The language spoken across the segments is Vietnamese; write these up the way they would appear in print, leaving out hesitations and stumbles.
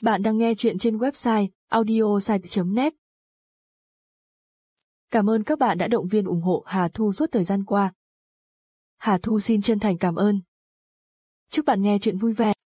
Bạn đang nghe chuyện trên website audiosite.net. Cảm ơn các bạn đã động viên ủng hộ Hà Thu suốt thời gian qua. Hà Thu xin chân thành cảm ơn. Chúc bạn nghe chuyện vui vẻ.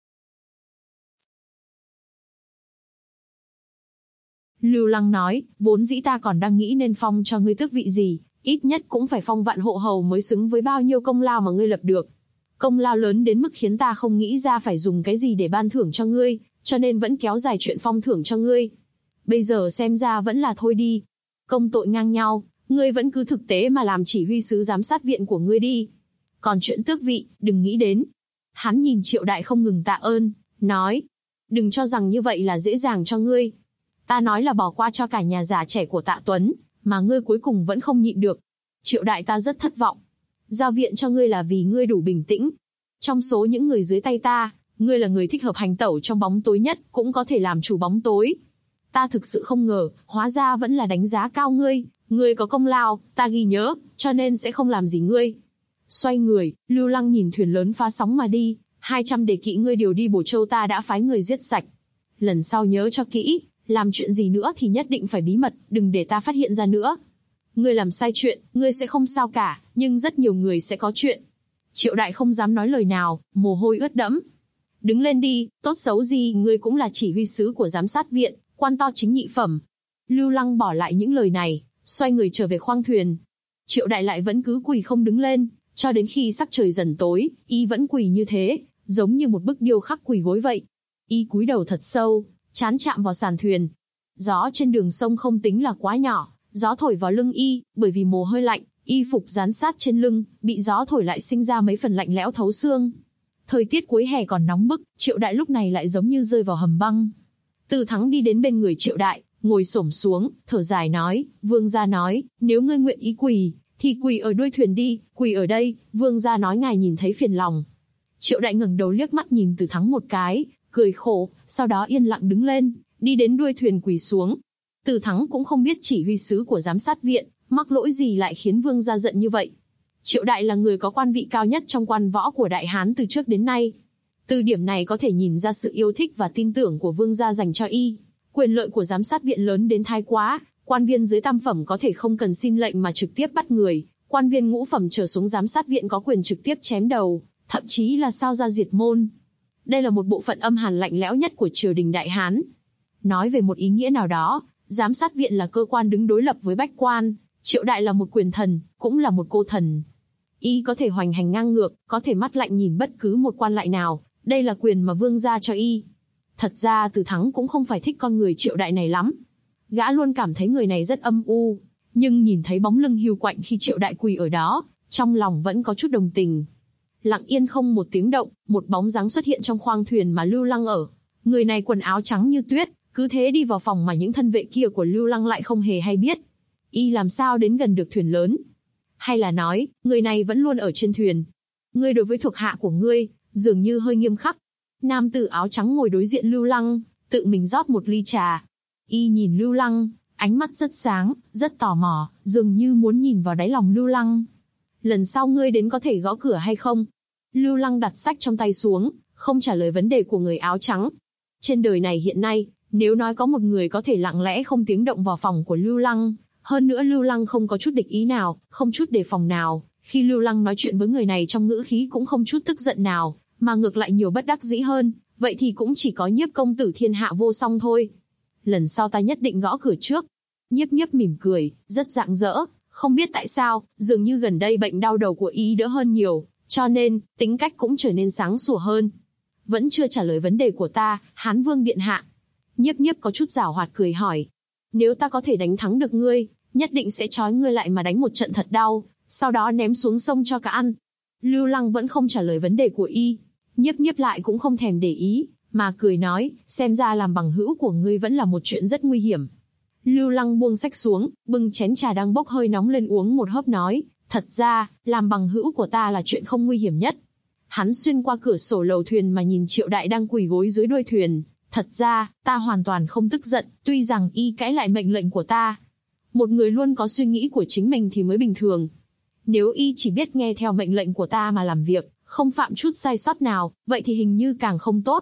Lưu Lăng nói, vốn dĩ ta còn đang nghĩ nên phong cho ngươi tước vị gì, ít nhất cũng phải phong vạn hộ hầu mới xứng với bao nhiêu công lao mà ngươi lập được. Công lao lớn đến mức khiến ta không nghĩ ra phải dùng cái gì để ban thưởng cho ngươi, cho nên vẫn kéo dài chuyện phong thưởng cho ngươi. Bây giờ xem ra vẫn là thôi đi. Công tội ngang nhau, ngươi vẫn cứ thực tế mà làm chỉ huy sứ giám sát viện của ngươi đi. Còn chuyện tước vị, đừng nghĩ đến. Hắn nhìn Triệu Đại không ngừng tạ ơn, nói, đừng cho rằng như vậy là dễ dàng cho ngươi. Ta nói là bỏ qua cho cả nhà già trẻ của Tạ Tuấn, mà ngươi cuối cùng vẫn không nhịn được. Triệu Đại ta rất thất vọng. Giao viện cho ngươi là vì ngươi đủ bình tĩnh. Trong số những người dưới tay ta, ngươi là người thích hợp hành tẩu trong bóng tối nhất, cũng có thể làm chủ bóng tối. Ta thực sự không ngờ, hóa ra vẫn là đánh giá cao ngươi. Ngươi có công lao, ta ghi nhớ, cho nên sẽ không làm gì ngươi. Xoay người, Lưu Lăng nhìn thuyền lớn phá sóng mà đi. 200 đề kỵ ngươi điều đi Bổ Châu ta đã phái người giết sạch. Lần sau nhớ cho kỹ, làm chuyện gì nữa thì nhất định phải bí mật, đừng để ta phát hiện ra nữa. Ngươi làm sai chuyện, ngươi sẽ không sao cả, nhưng rất nhiều người sẽ có chuyện. Triệu Đại không dám nói lời nào, mồ hôi ướt đẫm. Đứng lên đi, tốt xấu gì ngươi cũng là chỉ huy sứ của giám sát viện, quan to chính nhị phẩm. Lưu Lăng bỏ lại những lời này, xoay người trở về khoang thuyền. Triệu Đại lại vẫn cứ quỳ không đứng lên, cho đến khi sắc trời dần tối, y vẫn quỳ như thế, giống như một bức điêu khắc quỳ gối vậy. Y cúi đầu thật sâu, trán chạm vào sàn thuyền. Gió trên đường sông không tính là quá nhỏ, gió thổi vào lưng y, bởi vì mồ hôi lạnh, y phục dán sát trên lưng, bị gió thổi lại sinh ra mấy phần lạnh lẽo thấu xương. Thời tiết cuối hè còn nóng bức, Triệu Đại lúc này lại giống như rơi vào hầm băng. Từ Thắng đi đến bên người Triệu Đại, ngồi xổm xuống, thở dài nói, Vương gia nói, nếu ngươi nguyện ý quỳ, thì quỳ ở đuôi thuyền đi, quỳ ở đây, Vương gia nói ngài nhìn thấy phiền lòng. Triệu Đại ngẩng đầu liếc mắt nhìn Từ Thắng một cái, cười khổ, sau đó yên lặng đứng lên, đi đến đuôi thuyền quỳ xuống. Từ Thắng cũng không biết chỉ huy sứ của giám sát viện, mắc lỗi gì lại khiến Vương gia giận như vậy. Triệu Đại là người có quan vị cao nhất trong quan võ của Đại Hán từ trước đến nay. Từ điểm này có thể nhìn ra sự yêu thích và tin tưởng của Vương gia dành cho y. Quyền lợi của giám sát viện lớn đến thái quá, quan viên dưới tam phẩm có thể không cần xin lệnh mà trực tiếp bắt người, quan viên ngũ phẩm trở xuống giám sát viện có quyền trực tiếp chém đầu, thậm chí là sao ra diệt môn. Đây là một bộ phận âm hàn lạnh lẽo nhất của triều đình Đại Hán. Nói về một ý nghĩa nào đó, giám sát viện là cơ quan đứng đối lập với bách quan, Triệu Đại là một quyền thần, cũng là một cô thần. Y có thể hoành hành ngang ngược, có thể mắt lạnh nhìn bất cứ một quan lại nào, đây là quyền mà Vương gia cho y. Thật ra Từ Thắng cũng không phải thích con người Triệu Đại này lắm. Gã luôn cảm thấy người này rất âm u, nhưng nhìn thấy bóng lưng hiu quạnh khi Triệu Đại quỳ ở đó, trong lòng vẫn có chút đồng tình. Lặng yên không một tiếng động, một bóng dáng xuất hiện trong khoang thuyền mà Lưu Lăng ở. Người này quần áo trắng như tuyết, cứ thế đi vào phòng mà những thân vệ kia của Lưu Lăng lại không hề hay biết. Y làm sao đến gần được thuyền lớn? Hay là nói, người này vẫn luôn ở trên thuyền? Ngươi đối với thuộc hạ của ngươi, dường như hơi nghiêm khắc. Nam tử áo trắng ngồi đối diện Lưu Lăng, tự mình rót một ly trà. Y nhìn Lưu Lăng, ánh mắt rất sáng, rất tò mò, dường như muốn nhìn vào đáy lòng Lưu Lăng. Lần sau ngươi đến có thể gõ cửa hay không? Lưu Lăng đặt sách trong tay xuống, không trả lời vấn đề của người áo trắng. Trên đời này hiện nay, nếu nói có một người có thể lặng lẽ không tiếng động vào phòng của Lưu Lăng, hơn nữa Lưu Lăng không có chút địch ý nào, không chút đề phòng nào, khi Lưu Lăng nói chuyện với người này trong ngữ khí cũng không chút tức giận nào, mà ngược lại nhiều bất đắc dĩ hơn, vậy thì cũng chỉ có Nhiếp công tử thiên hạ vô song thôi. Lần sau ta nhất định gõ cửa trước. Nhiếp Nhiếp mỉm cười, rất rạng rỡ, không biết tại sao, dường như gần đây bệnh đau đầu của y đỡ hơn nhiều, cho nên, tính cách cũng trở nên sáng sủa hơn. Vẫn chưa trả lời vấn đề của ta, Hán Vương điện hạ. Nhiếp Nhiếp có chút giảo hoạt cười hỏi. Nếu ta có thể đánh thắng được ngươi, nhất định sẽ trói ngươi lại mà đánh một trận thật đau, sau đó ném xuống sông cho cá ăn. Lưu Lăng vẫn không trả lời vấn đề của y. Nhiếp Nhiếp lại cũng không thèm để ý, mà cười nói, xem ra làm bằng hữu của ngươi vẫn là một chuyện rất nguy hiểm. Lưu Lăng buông sách xuống, bưng chén trà đang bốc hơi nóng lên uống một hớp nói, thật ra, làm bằng hữu của ta là chuyện không nguy hiểm nhất. Hắn xuyên qua cửa sổ lầu thuyền mà nhìn Triệu Đại đang quỳ gối dưới đuôi thuyền. Thật ra, ta hoàn toàn không tức giận, tuy rằng y cãi lại mệnh lệnh của ta. Một người luôn có suy nghĩ của chính mình thì mới bình thường. Nếu y chỉ biết nghe theo mệnh lệnh của ta mà làm việc, không phạm chút sai sót nào, vậy thì hình như càng không tốt.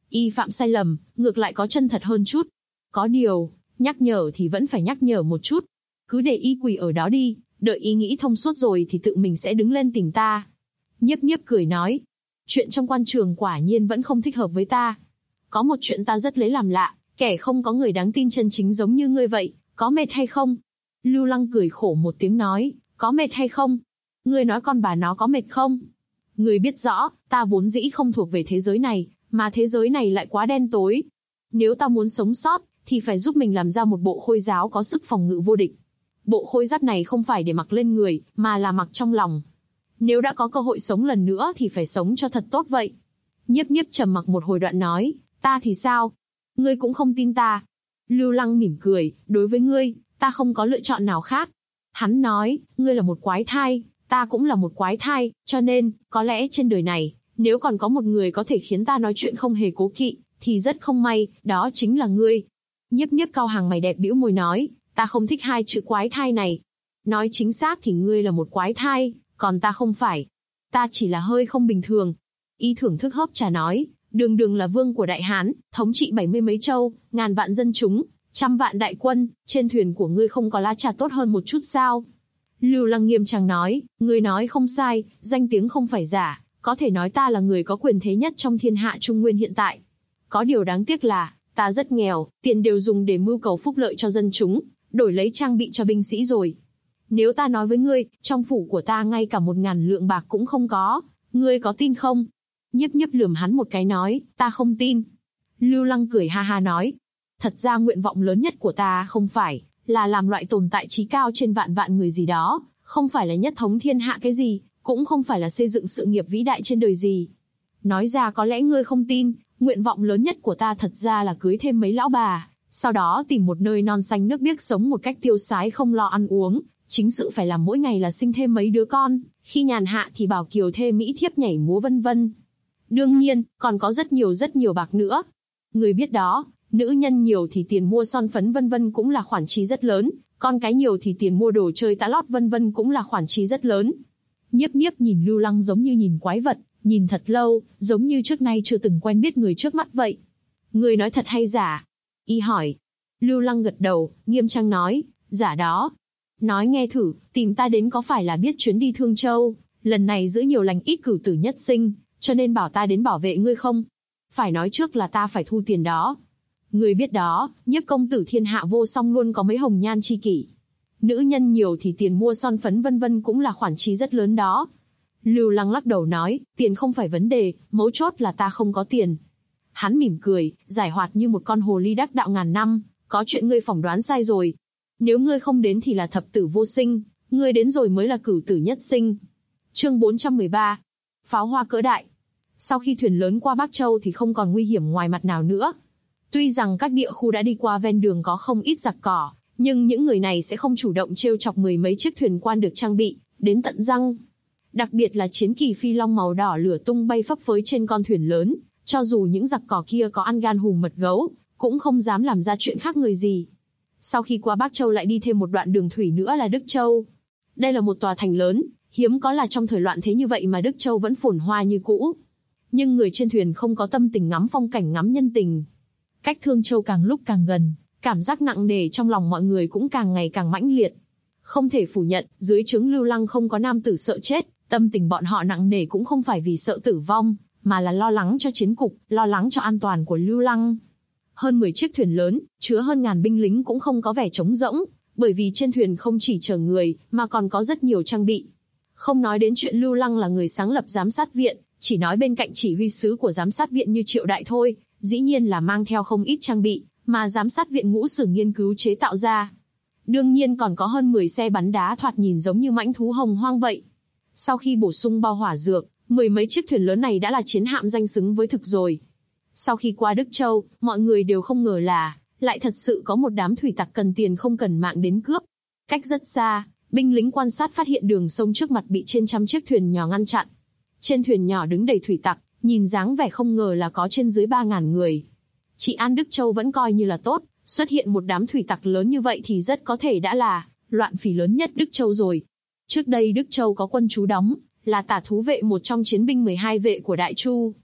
Y phạm sai lầm, ngược lại có chân thật hơn chút. Có điều, nhắc nhở thì vẫn phải nhắc nhở một chút. Cứ để y quỳ ở đó đi, đợi y nghĩ thông suốt rồi thì tự mình sẽ đứng lên tìm ta. Nhiếp nhiếp cười nói. Chuyện trong quan trường quả nhiên vẫn không thích hợp với ta. Có một chuyện ta rất lấy làm lạ, kẻ không có người đáng tin chân chính giống như ngươi vậy, có mệt hay không? Lưu Lăng cười khổ một tiếng nói, có mệt hay không? Ngươi nói con bà nó có mệt không? Ngươi biết rõ, ta vốn dĩ không thuộc về thế giới này, mà thế giới này lại quá đen tối. Nếu ta muốn sống sót, thì phải giúp mình làm ra một bộ khôi giáp có sức phòng ngự vô địch. Bộ khôi giáp này không phải để mặc lên người, mà là mặc trong lòng. Nếu đã có cơ hội sống lần nữa thì phải sống cho thật tốt vậy. Nhiếp nhiếp trầm mặc một hồi đoạn nói, ta thì sao? Ngươi cũng không tin ta. Lưu Lăng mỉm cười, đối với ngươi, ta không có lựa chọn nào khác. Hắn nói, ngươi là một quái thai, ta cũng là một quái thai, cho nên, có lẽ trên đời này, nếu còn có một người có thể khiến ta nói chuyện không hề cố kỵ, thì rất không may, đó chính là ngươi. Nhiếp nhiếp cau hàng mày đẹp bĩu môi nói, ta không thích hai chữ quái thai này. Nói chính xác thì ngươi là một quái thai, còn ta không phải. Ta chỉ là hơi không bình thường. Y thưởng thức hớp trà nói, đường đường là vương của Đại Hán, thống trị 70 mấy châu, ngàn vạn dân chúng, 100 vạn đại quân, trên thuyền của ngươi không có lá trà tốt hơn một chút sao? Lưu Lăng nghiêm trang nói, ngươi nói không sai, danh tiếng không phải giả, có thể nói ta là người có quyền thế nhất trong thiên hạ Trung Nguyên hiện tại. Có điều đáng tiếc là, ta rất nghèo, tiền đều dùng để mưu cầu phúc lợi cho dân chúng, đổi lấy trang bị cho binh sĩ rồi. Nếu ta nói với ngươi, trong phủ của ta ngay cả 1000 lượng bạc cũng không có, ngươi có tin không? Nhiếp nhiếp lườm hắn một cái nói, ta không tin. Lưu Lăng cười ha ha nói, thật ra nguyện vọng lớn nhất của ta không phải là làm loại tồn tại trí cao trên vạn vạn người gì đó, không phải là nhất thống thiên hạ cái gì, cũng không phải là xây dựng sự nghiệp vĩ đại trên đời gì. Nói ra có lẽ ngươi không tin, nguyện vọng lớn nhất của ta thật ra là cưới thêm mấy lão bà, sau đó tìm một nơi non xanh nước biếc sống một cách tiêu sái không lo ăn uống, chính sự phải làm mỗi ngày là sinh thêm mấy đứa con, khi nhàn hạ thì bảo kiều thê mỹ thiếp nhảy múa vân vân. Đương nhiên, còn có rất nhiều bạc nữa. Người biết đó, nữ nhân nhiều thì tiền mua son phấn vân vân cũng là khoản chi rất lớn, con cái nhiều thì tiền mua đồ chơi tá lót vân vân cũng là khoản chi rất lớn. Nhiếp nhiếp nhìn Lưu Lăng giống như nhìn quái vật, nhìn thật lâu, giống như trước nay chưa từng quen biết người trước mắt vậy. Người nói thật hay giả? Y hỏi. Lưu Lăng gật đầu, nghiêm trang nói, giả đó. Nói nghe thử, tìm ta đến có phải là biết chuyến đi Thương Châu, lần này giữa nhiều lành ít cửu tử nhất sinh, cho nên bảo ta đến bảo vệ ngươi không? Phải nói trước là ta phải thu tiền đó. Ngươi biết đó, nhiếp công tử thiên hạ vô song luôn có mấy hồng nhan chi kỷ. Nữ nhân nhiều thì tiền mua son phấn vân vân cũng là khoản chi rất lớn đó. Lưu Lăng lắc đầu nói, tiền không phải vấn đề, mấu chốt là ta không có tiền. Hắn mỉm cười, giải hoạt như một con hồ ly đắc đạo ngàn năm, có chuyện ngươi phỏng đoán sai rồi. Nếu ngươi không đến thì là thập tử vô sinh, ngươi đến rồi mới là cửu tử nhất sinh. Chương 413. Pháo hoa cỡ đại. Sau khi thuyền lớn qua Bắc Châu thì không còn nguy hiểm ngoài mặt nào nữa. Tuy rằng các địa khu đã đi qua ven đường có không ít giặc cỏ, nhưng những người này sẽ không chủ động trêu chọc mười mấy chiếc thuyền quan được trang bị, đến tận răng. Đặc biệt là chiến kỳ phi long màu đỏ lửa tung bay phấp phới trên con thuyền lớn, cho dù những giặc cỏ kia có ăn gan hùm mật gấu, cũng không dám làm ra chuyện khác người gì. Sau khi qua Bắc Châu lại đi thêm một đoạn đường thủy nữa là Đức Châu. Đây là một tòa thành lớn, hiếm có là trong thời loạn thế như vậy mà Đức Châu vẫn phồn hoa như cũ. Nhưng người trên thuyền không có tâm tình ngắm phong cảnh ngắm nhân tình. Cách Thương Châu càng lúc càng gần, cảm giác nặng nề trong lòng mọi người cũng càng ngày càng mãnh liệt. Không thể phủ nhận, dưới trướng Lưu Lăng không có nam tử sợ chết, tâm tình bọn họ nặng nề cũng không phải vì sợ tử vong, mà là lo lắng cho chiến cục, lo lắng cho an toàn của Lưu Lăng. Hơn 10 chiếc thuyền lớn, chứa hơn ngàn binh lính cũng không có vẻ trống rỗng, bởi vì trên thuyền không chỉ chở người, mà còn có rất nhiều trang bị. Không nói đến chuyện Lưu Lăng là người sáng lập giám sát viện, chỉ nói bên cạnh chỉ huy sứ của giám sát viện như Triệu Đại thôi, dĩ nhiên là mang theo không ít trang bị, mà giám sát viện Ngũ Sử nghiên cứu chế tạo ra. Đương nhiên còn có hơn 10 xe bắn đá thoạt nhìn giống như mãnh thú hồng hoang vậy. Sau khi bổ sung bao hỏa dược, 10 mấy chiếc thuyền lớn này đã là chiến hạm danh xứng với thực rồi. Sau khi qua Đức Châu, mọi người đều không ngờ là, lại thật sự có một đám thủy tặc cần tiền không cần mạng đến cướp. Cách rất xa, binh lính quan sát phát hiện đường sông trước mặt bị trên trăm chiếc thuyền nhỏ ngăn chặn. Trên thuyền nhỏ đứng đầy thủy tặc, nhìn dáng vẻ không ngờ là có trên dưới 3.000 người. Trị an Đức Châu vẫn coi như là tốt, xuất hiện một đám thủy tặc lớn như vậy thì rất có thể đã là loạn phỉ lớn nhất Đức Châu rồi. Trước đây Đức Châu có quân trú đóng, là Tả Thú vệ một trong chiến binh 12 vệ của Đại Chu.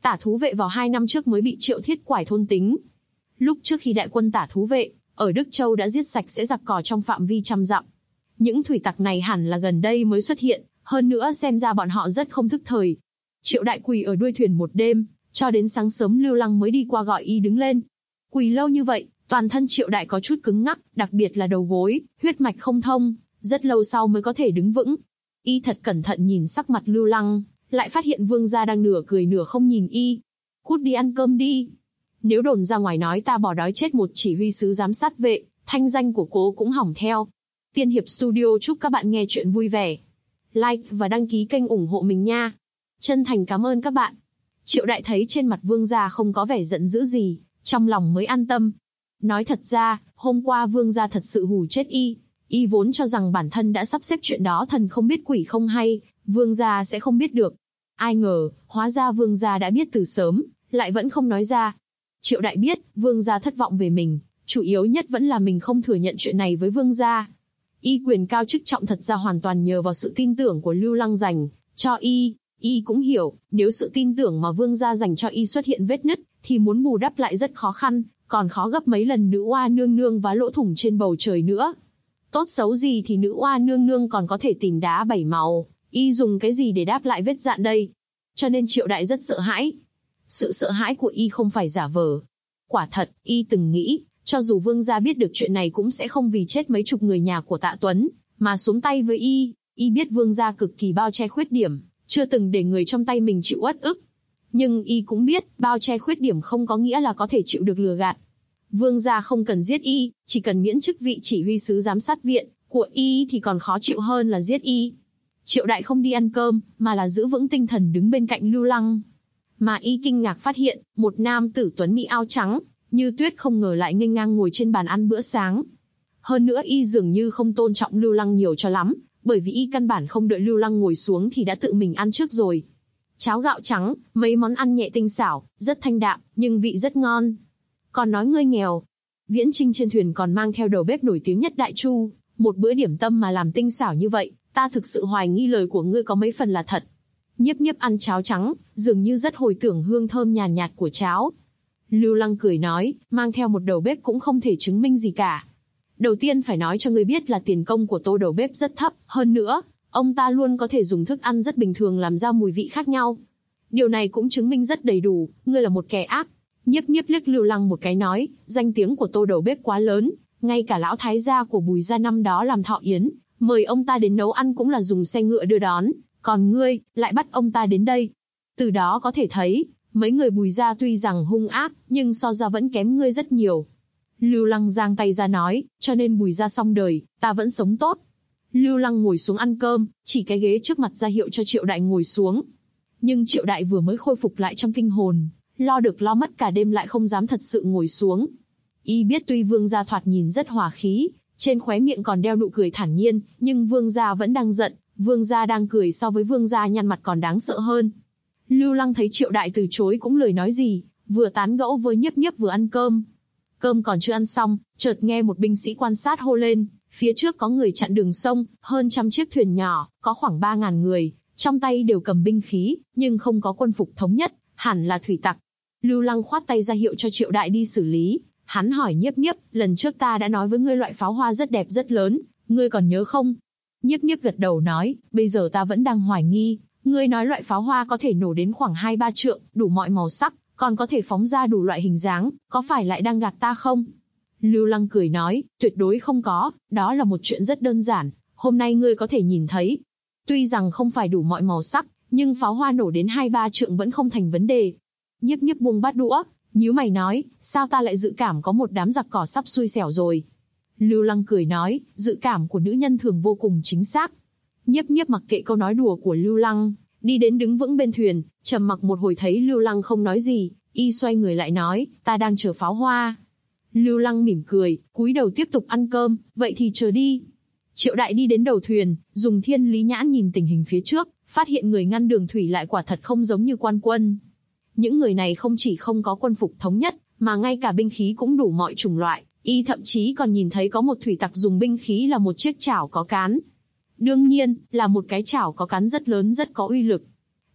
Tả thú vệ vào 2 năm trước mới bị Triệu Thiết Quải thôn tính. Lúc trước khi đại quân tả thú vệ, ở Đức Châu đã giết sạch sẽ giặc cỏ trong phạm vi trăm dặm. Những thủy tặc này hẳn là gần đây mới xuất hiện, hơn nữa xem ra bọn họ rất không thức thời. Triệu Đại quỳ ở đuôi thuyền một đêm, cho đến sáng sớm Lưu Lăng mới đi qua gọi y đứng lên. Quỳ lâu như vậy, toàn thân Triệu Đại có chút cứng ngắc, đặc biệt là đầu gối, huyết mạch không thông, rất lâu sau mới có thể đứng vững. Y thật cẩn thận nhìn sắc mặt Lưu Lăng, lại phát hiện Vương gia đang nửa cười nửa không nhìn y. Cút đi ăn cơm đi. Nếu đồn ra ngoài nói ta bỏ đói chết một chỉ huy sứ giám sát vệ, thanh danh của cô cũng hỏng theo. Tiên Hiệp Studio chúc các bạn nghe chuyện vui vẻ. Like và đăng ký kênh ủng hộ mình nha. Chân thành cảm ơn các bạn. Triệu Đại thấy trên mặt Vương gia không có vẻ giận dữ gì, trong lòng mới an tâm. Nói thật ra, hôm qua Vương gia thật sự hù chết y. Y vốn cho rằng bản thân đã sắp xếp chuyện đó thần không biết quỷ không hay, Vương gia sẽ không biết được. Ai ngờ, hóa ra Vương gia đã biết từ sớm, lại vẫn không nói ra. Triệu Đại biết, Vương gia thất vọng về mình, chủ yếu nhất vẫn là mình không thừa nhận chuyện này với Vương gia. Y quyền cao chức trọng thật ra hoàn toàn nhờ vào sự tin tưởng của Lưu Lăng dành cho y. Y cũng hiểu, nếu sự tin tưởng mà Vương gia dành cho y xuất hiện vết nứt, thì muốn bù đắp lại rất khó khăn, còn khó gấp mấy lần nữ oa nương nương và lỗ thủng trên bầu trời nữa. Tốt xấu gì thì nữ oa nương nương còn có thể tìm đá 7 màu, y dùng cái gì để đáp lại vết dạn đây? Cho nên Triệu Đại rất sợ hãi. Sự sợ hãi của y không phải giả vờ. Quả thật, y từng nghĩ, cho dù Vương gia biết được chuyện này cũng sẽ không vì chết mấy chục người nhà của Tạ Tuấn, mà xuống tay với y. Y biết Vương gia cực kỳ bao che khuyết điểm, chưa từng để người trong tay mình chịu uất ức. Nhưng y cũng biết, bao che khuyết điểm không có nghĩa là có thể chịu được lừa gạt. Vương gia không cần giết y, chỉ cần miễn chức vị chỉ huy sứ giám sát viện của y thì còn khó chịu hơn là giết y. Triệu Đại không đi ăn cơm, mà là giữ vững tinh thần đứng bên cạnh Lưu Lăng. Mà y kinh ngạc phát hiện, một nam tử tuấn mỹ áo trắng, như tuyết không ngờ lại nghênh ngang ngồi trên bàn ăn bữa sáng. Hơn nữa y dường như không tôn trọng Lưu Lăng nhiều cho lắm, bởi vì y căn bản không đợi Lưu Lăng ngồi xuống thì đã tự mình ăn trước rồi. Cháo gạo trắng, mấy món ăn nhẹ tinh xảo, rất thanh đạm, nhưng vị rất ngon. Còn nói ngươi nghèo. Viễn Trinh trên thuyền còn mang theo đầu bếp nổi tiếng nhất Đại Chu, một bữa điểm tâm mà làm tinh xảo như vậy, ta thực sự hoài nghi lời của ngươi có mấy phần là thật. Nhiếp Nhiếp ăn cháo trắng, dường như rất hồi tưởng hương thơm nhàn nhạt của cháo. Lưu Lăng cười nói, mang theo một đầu bếp cũng không thể chứng minh gì cả. Đầu tiên phải nói cho ngươi biết là tiền công của Tô đầu bếp rất thấp, hơn nữa, ông ta luôn có thể dùng thức ăn rất bình thường làm ra mùi vị khác nhau. Điều này cũng chứng minh rất đầy đủ, ngươi là một kẻ ác. Nhiếp Nhiếp liếc Lưu Lăng một cái nói, danh tiếng của Tô đầu bếp quá lớn, ngay cả lão thái gia của Bùi gia năm đó làm thọ yến, mời ông ta đến nấu ăn cũng là dùng xe ngựa đưa đón, còn ngươi, lại bắt ông ta đến đây. Từ đó có thể thấy, mấy người Bùi gia tuy rằng hung ác, nhưng so ra vẫn kém ngươi rất nhiều. Lưu Lăng giang tay ra nói, cho nên Bùi gia xong đời, ta vẫn sống tốt. Lưu Lăng ngồi xuống ăn cơm, chỉ cái ghế trước mặt ra hiệu cho Triệu Đại ngồi xuống. Nhưng Triệu Đại vừa mới khôi phục lại trong kinh hồn, lo được lo mất cả đêm lại không dám thật sự ngồi xuống. Y biết tuy Vương gia thoạt nhìn rất hòa khí, trên khóe miệng còn đeo nụ cười thản nhiên, nhưng Vương gia vẫn đang giận, Vương gia đang cười so với Vương gia nhăn mặt còn đáng sợ hơn. Lưu Lăng thấy Triệu Đại từ chối cũng lười nói gì, vừa tán gẫu với Nhiếp Nhiếp vừa ăn cơm. Cơm còn chưa ăn xong, chợt nghe một binh sĩ quan sát hô lên, phía trước có người chặn đường sông, hơn 100 chiếc thuyền nhỏ, có khoảng 3.000 người, trong tay đều cầm binh khí, nhưng không có quân phục thống nhất, hẳn là thủy tặc. Lưu Lăng khoát tay ra hiệu cho Triệu Đại đi xử lý. Hắn hỏi Nhiếp Nhiếp, lần trước ta đã nói với ngươi loại pháo hoa rất đẹp rất lớn, ngươi còn nhớ không? Nhiếp Nhiếp gật đầu nói, bây giờ ta vẫn đang hoài nghi, ngươi nói loại pháo hoa có thể nổ đến khoảng 2-3 trượng, đủ mọi màu sắc, còn có thể phóng ra đủ loại hình dáng, có phải lại đang gạt ta không? Lưu Lăng cười nói, tuyệt đối không có, đó là một chuyện rất đơn giản, hôm nay ngươi có thể nhìn thấy. Tuy rằng không phải đủ mọi màu sắc, nhưng pháo hoa nổ đến 2-3 trượng vẫn không thành vấn đề. Nhiếp Nhiếp buông bát đũa, nhíu mày nói, sao ta lại dự cảm có một đám giặc cỏ sắp xui xẻo rồi. Lưu Lăng cười nói, dự cảm của nữ nhân thường vô cùng chính xác. Nhiếp Nhiếp mặc kệ câu nói đùa của Lưu Lăng, đi đến đứng vững bên thuyền, trầm mặc một hồi thấy Lưu Lăng không nói gì, y xoay người lại nói, ta đang chờ pháo hoa. Lưu Lăng mỉm cười, cúi đầu tiếp tục ăn cơm, vậy thì chờ đi. Triệu Đại đi đến đầu thuyền, dùng thiên lý nhãn nhìn tình hình phía trước, phát hiện người ngăn đường thủy lại quả thật không giống như quan quân. Những người này không chỉ không có quân phục thống nhất, mà ngay cả binh khí cũng đủ mọi chủng loại, y thậm chí còn nhìn thấy có một thủy tặc dùng binh khí là một chiếc chảo có cán. Đương nhiên, là một cái chảo có cán rất lớn rất có uy lực.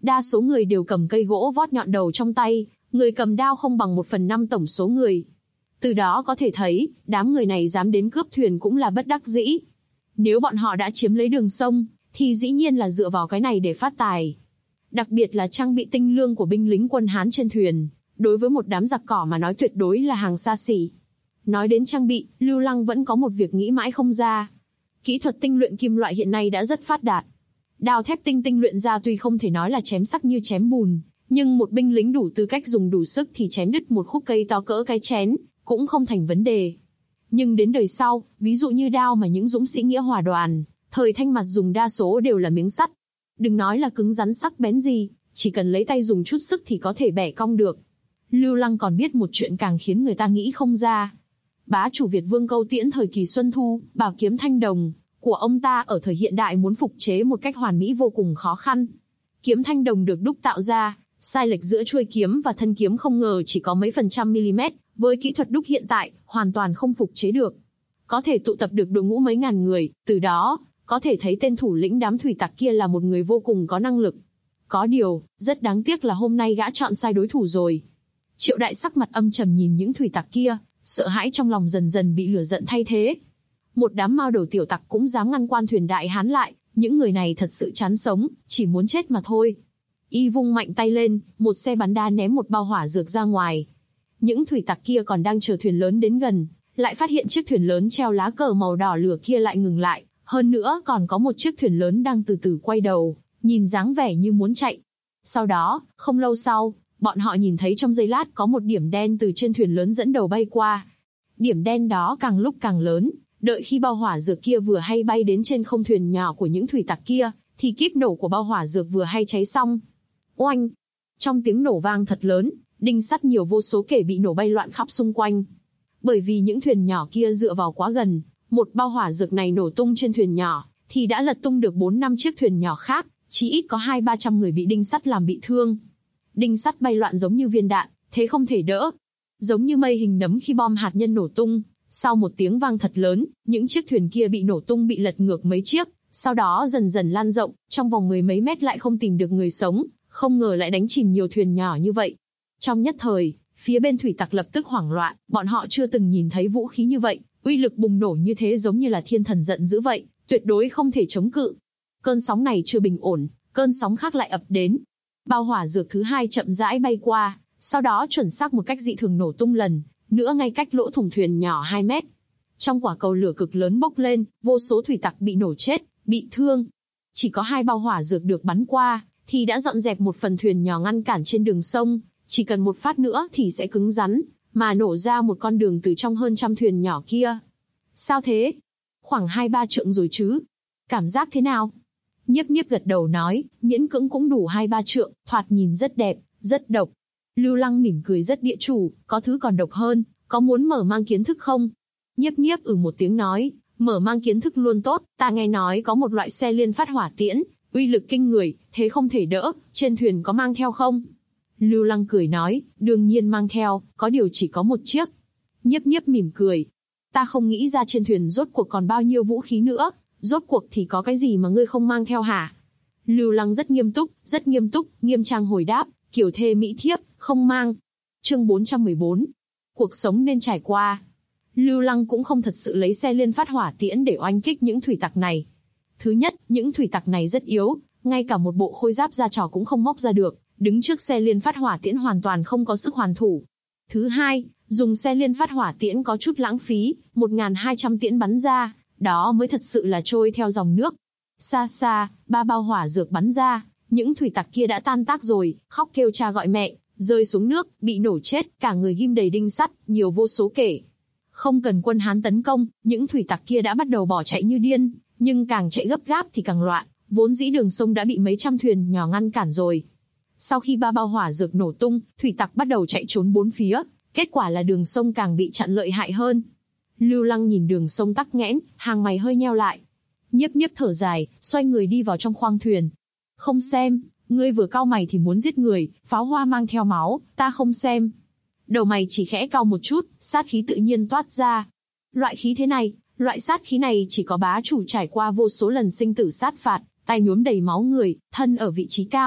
Đa số người đều cầm cây gỗ vót nhọn đầu trong tay, người cầm đao không bằng 1/5 tổng số người. Từ đó có thể thấy, đám người này dám đến cướp thuyền cũng là bất đắc dĩ. Nếu bọn họ đã chiếm lấy đường sông, thì dĩ nhiên là dựa vào cái này để phát tài. Đặc biệt là trang bị tinh lương của binh lính quân Hán trên thuyền, đối với một đám giặc cỏ mà nói tuyệt đối là hàng xa xỉ. Nói đến trang bị, Lưu Lăng vẫn có một việc nghĩ mãi không ra. Kỹ thuật tinh luyện kim loại hiện nay đã rất phát đạt. Đao thép tinh luyện ra tuy không thể nói là chém sắc như chém bùn, nhưng một binh lính đủ tư cách dùng đủ sức thì chém đứt một khúc cây to cỡ cái chén, cũng không thành vấn đề. Nhưng đến đời sau, ví dụ như đao mà những dũng sĩ nghĩa hòa đoàn, thời Thanh Mặt dùng đa số đều là miếng sắt. Đừng nói là cứng rắn sắc bén gì, chỉ cần lấy tay dùng chút sức thì có thể bẻ cong được. Lưu Lăng còn biết một chuyện càng khiến người ta nghĩ không ra. Bá chủ Việt Vương Câu Tiễn thời kỳ Xuân Thu, bảo kiếm thanh đồng của ông ta ở thời hiện đại muốn phục chế một cách hoàn mỹ vô cùng khó khăn. Kiếm thanh đồng được đúc tạo ra, sai lệch giữa chuôi kiếm và thân kiếm không ngờ chỉ có mấy phần trăm mm, với kỹ thuật đúc hiện tại, hoàn toàn không phục chế được. Có thể tụ tập được đội ngũ mấy ngàn người, từ đó, có thể thấy tên thủ lĩnh đám thủy tặc kia là một người vô cùng có năng lực. Có điều, rất đáng tiếc là hôm nay gã chọn sai đối thủ rồi. Triệu Đại sắc mặt âm trầm nhìn những thủy tặc kia, sợ hãi trong lòng dần dần bị lửa giận thay thế. Một đám mao đầu tiểu tặc cũng dám ngăn quan thuyền Đại Hán lại, những người này thật sự chán sống, chỉ muốn chết mà thôi. Y vung mạnh tay lên, một xe bắn đá ném một bao hỏa dược ra ngoài. Những thủy tặc kia còn đang chờ thuyền lớn đến gần, lại phát hiện chiếc thuyền lớn treo lá cờ màu đỏ lửa kia lại ngừng lại, hơn nữa còn có một chiếc thuyền lớn đang từ từ quay đầu, nhìn dáng vẻ như muốn chạy. Sau đó, không lâu sau, bọn họ nhìn thấy trong giây lát có một điểm đen từ trên thuyền lớn dẫn đầu bay qua. Điểm đen đó càng lúc càng lớn, đợi khi bao hỏa dược kia vừa hay bay đến trên không thuyền nhỏ của những thủy tặc kia, thì kíp nổ của bao hỏa dược vừa hay cháy xong. Oanh! Trong tiếng nổ vang thật lớn, đinh sắt nhiều vô số kể bị nổ bay loạn khắp xung quanh. Bởi vì những thuyền nhỏ kia dựa vào quá gần, một bao hỏa dược này nổ tung trên thuyền nhỏ, thì đã lật tung được 4-5 chiếc thuyền nhỏ khác, chỉ ít có 200-300 người bị đinh sắt làm bị thương. Đinh sắt bay loạn giống như viên đạn, thế không thể đỡ. Giống như mây hình nấm khi bom hạt nhân nổ tung, sau một tiếng vang thật lớn, những chiếc thuyền kia bị nổ tung bị lật ngược mấy chiếc, sau đó dần dần lan rộng, trong vòng mười mấy mét lại không tìm được người sống, không ngờ lại đánh chìm nhiều thuyền nhỏ như vậy. Trong nhất thời, phía bên thủy tặc lập tức hoảng loạn, bọn họ chưa từng nhìn thấy vũ khí như vậy, uy lực bùng nổ như thế giống như là thiên thần giận dữ vậy, tuyệt đối không thể chống cự. Cơn sóng này chưa bình ổn, cơn sóng khác lại ập đến. Bao hỏa dược thứ hai chậm rãi bay qua, sau đó chuẩn xác một cách dị thường nổ tung lần nữa ngay cách lỗ thủng thuyền nhỏ 2 mét. Trong quả cầu lửa cực lớn bốc lên, vô số thủy tặc bị nổ chết, bị thương. Chỉ có 2 bao hỏa dược được bắn qua, thì đã dọn dẹp một phần thuyền nhỏ ngăn cản trên đường sông, chỉ cần một phát nữa thì sẽ cứng rắn, mà nổ ra một con đường từ trong hơn trăm thuyền nhỏ kia. Sao thế? Khoảng 2-3 trượng rồi chứ? Cảm giác thế nào? Nhiếp Nhiếp gật đầu nói, miễn cưỡng cũng đủ 2-3 trượng, thoạt nhìn rất đẹp, rất độc. Lưu Lăng mỉm cười rất địa chủ, có thứ còn độc hơn, có muốn mở mang kiến thức không? Nhiếp Nhiếp một tiếng nói, mở mang kiến thức luôn tốt, ta nghe nói có một loại xe liên phát hỏa tiễn, uy lực kinh người, thế không thể đỡ, trên thuyền có mang theo không? Lưu Lăng cười nói, đương nhiên mang theo, có điều chỉ có một chiếc. Nhiếp Nhiếp mỉm cười, ta không nghĩ ra trên thuyền rốt cuộc còn bao nhiêu vũ khí nữa, rốt cuộc thì có cái gì mà ngươi không mang theo hả? Lưu Lăng rất nghiêm túc, nghiêm trang hồi đáp, kiểu thê mỹ thiếp, không mang. Chương 414. Cuộc sống nên trải qua. Lưu Lăng cũng không thật sự lấy xe liên phát hỏa tiễn để oanh kích những thủy tặc này. Thứ nhất, những thủy tặc này rất yếu, ngay cả một bộ khôi giáp da trò cũng không móc ra được, đứng trước xe liên phát hỏa tiễn hoàn toàn không có sức hoàn thủ. Thứ hai, dùng xe liên phát hỏa tiễn có chút lãng phí, 1.200 tiễn bắn ra, đó mới thật sự là trôi theo dòng nước. Xa xa, 3 bao hỏa dược bắn ra, những thủy tặc kia đã tan tác rồi, khóc kêu cha gọi mẹ, rơi xuống nước, bị nổ chết, cả người ghim đầy đinh sắt, nhiều vô số kể. Không cần quân Hán tấn công, những thủy tặc kia đã bắt đầu bỏ chạy như điên, nhưng càng chạy gấp gáp thì càng loạn, vốn dĩ đường sông đã bị mấy trăm thuyền nhỏ ngăn cản rồi. Sau khi 3 bao hỏa dược nổ tung, thủy tặc bắt đầu chạy trốn bốn phía, kết quả là đường sông càng bị chặn lợi hại hơn. Lưu Lăng nhìn đường sông tắc nghẽn, hàng mày hơi nheo lại. Nhiếp Nhiếp thở dài, xoay người đi vào trong khoang thuyền. Không xem, ngươi vừa cau mày thì muốn giết người, pháo hoa mang theo máu, ta không xem. Đầu mày chỉ khẽ cau một chút, sát khí tự nhiên toát ra. Loại khí thế này, loại sát khí này chỉ có bá chủ trải qua vô số lần sinh tử sát phạt, tay nhuốm đầy máu người, thân ở vị trí cao,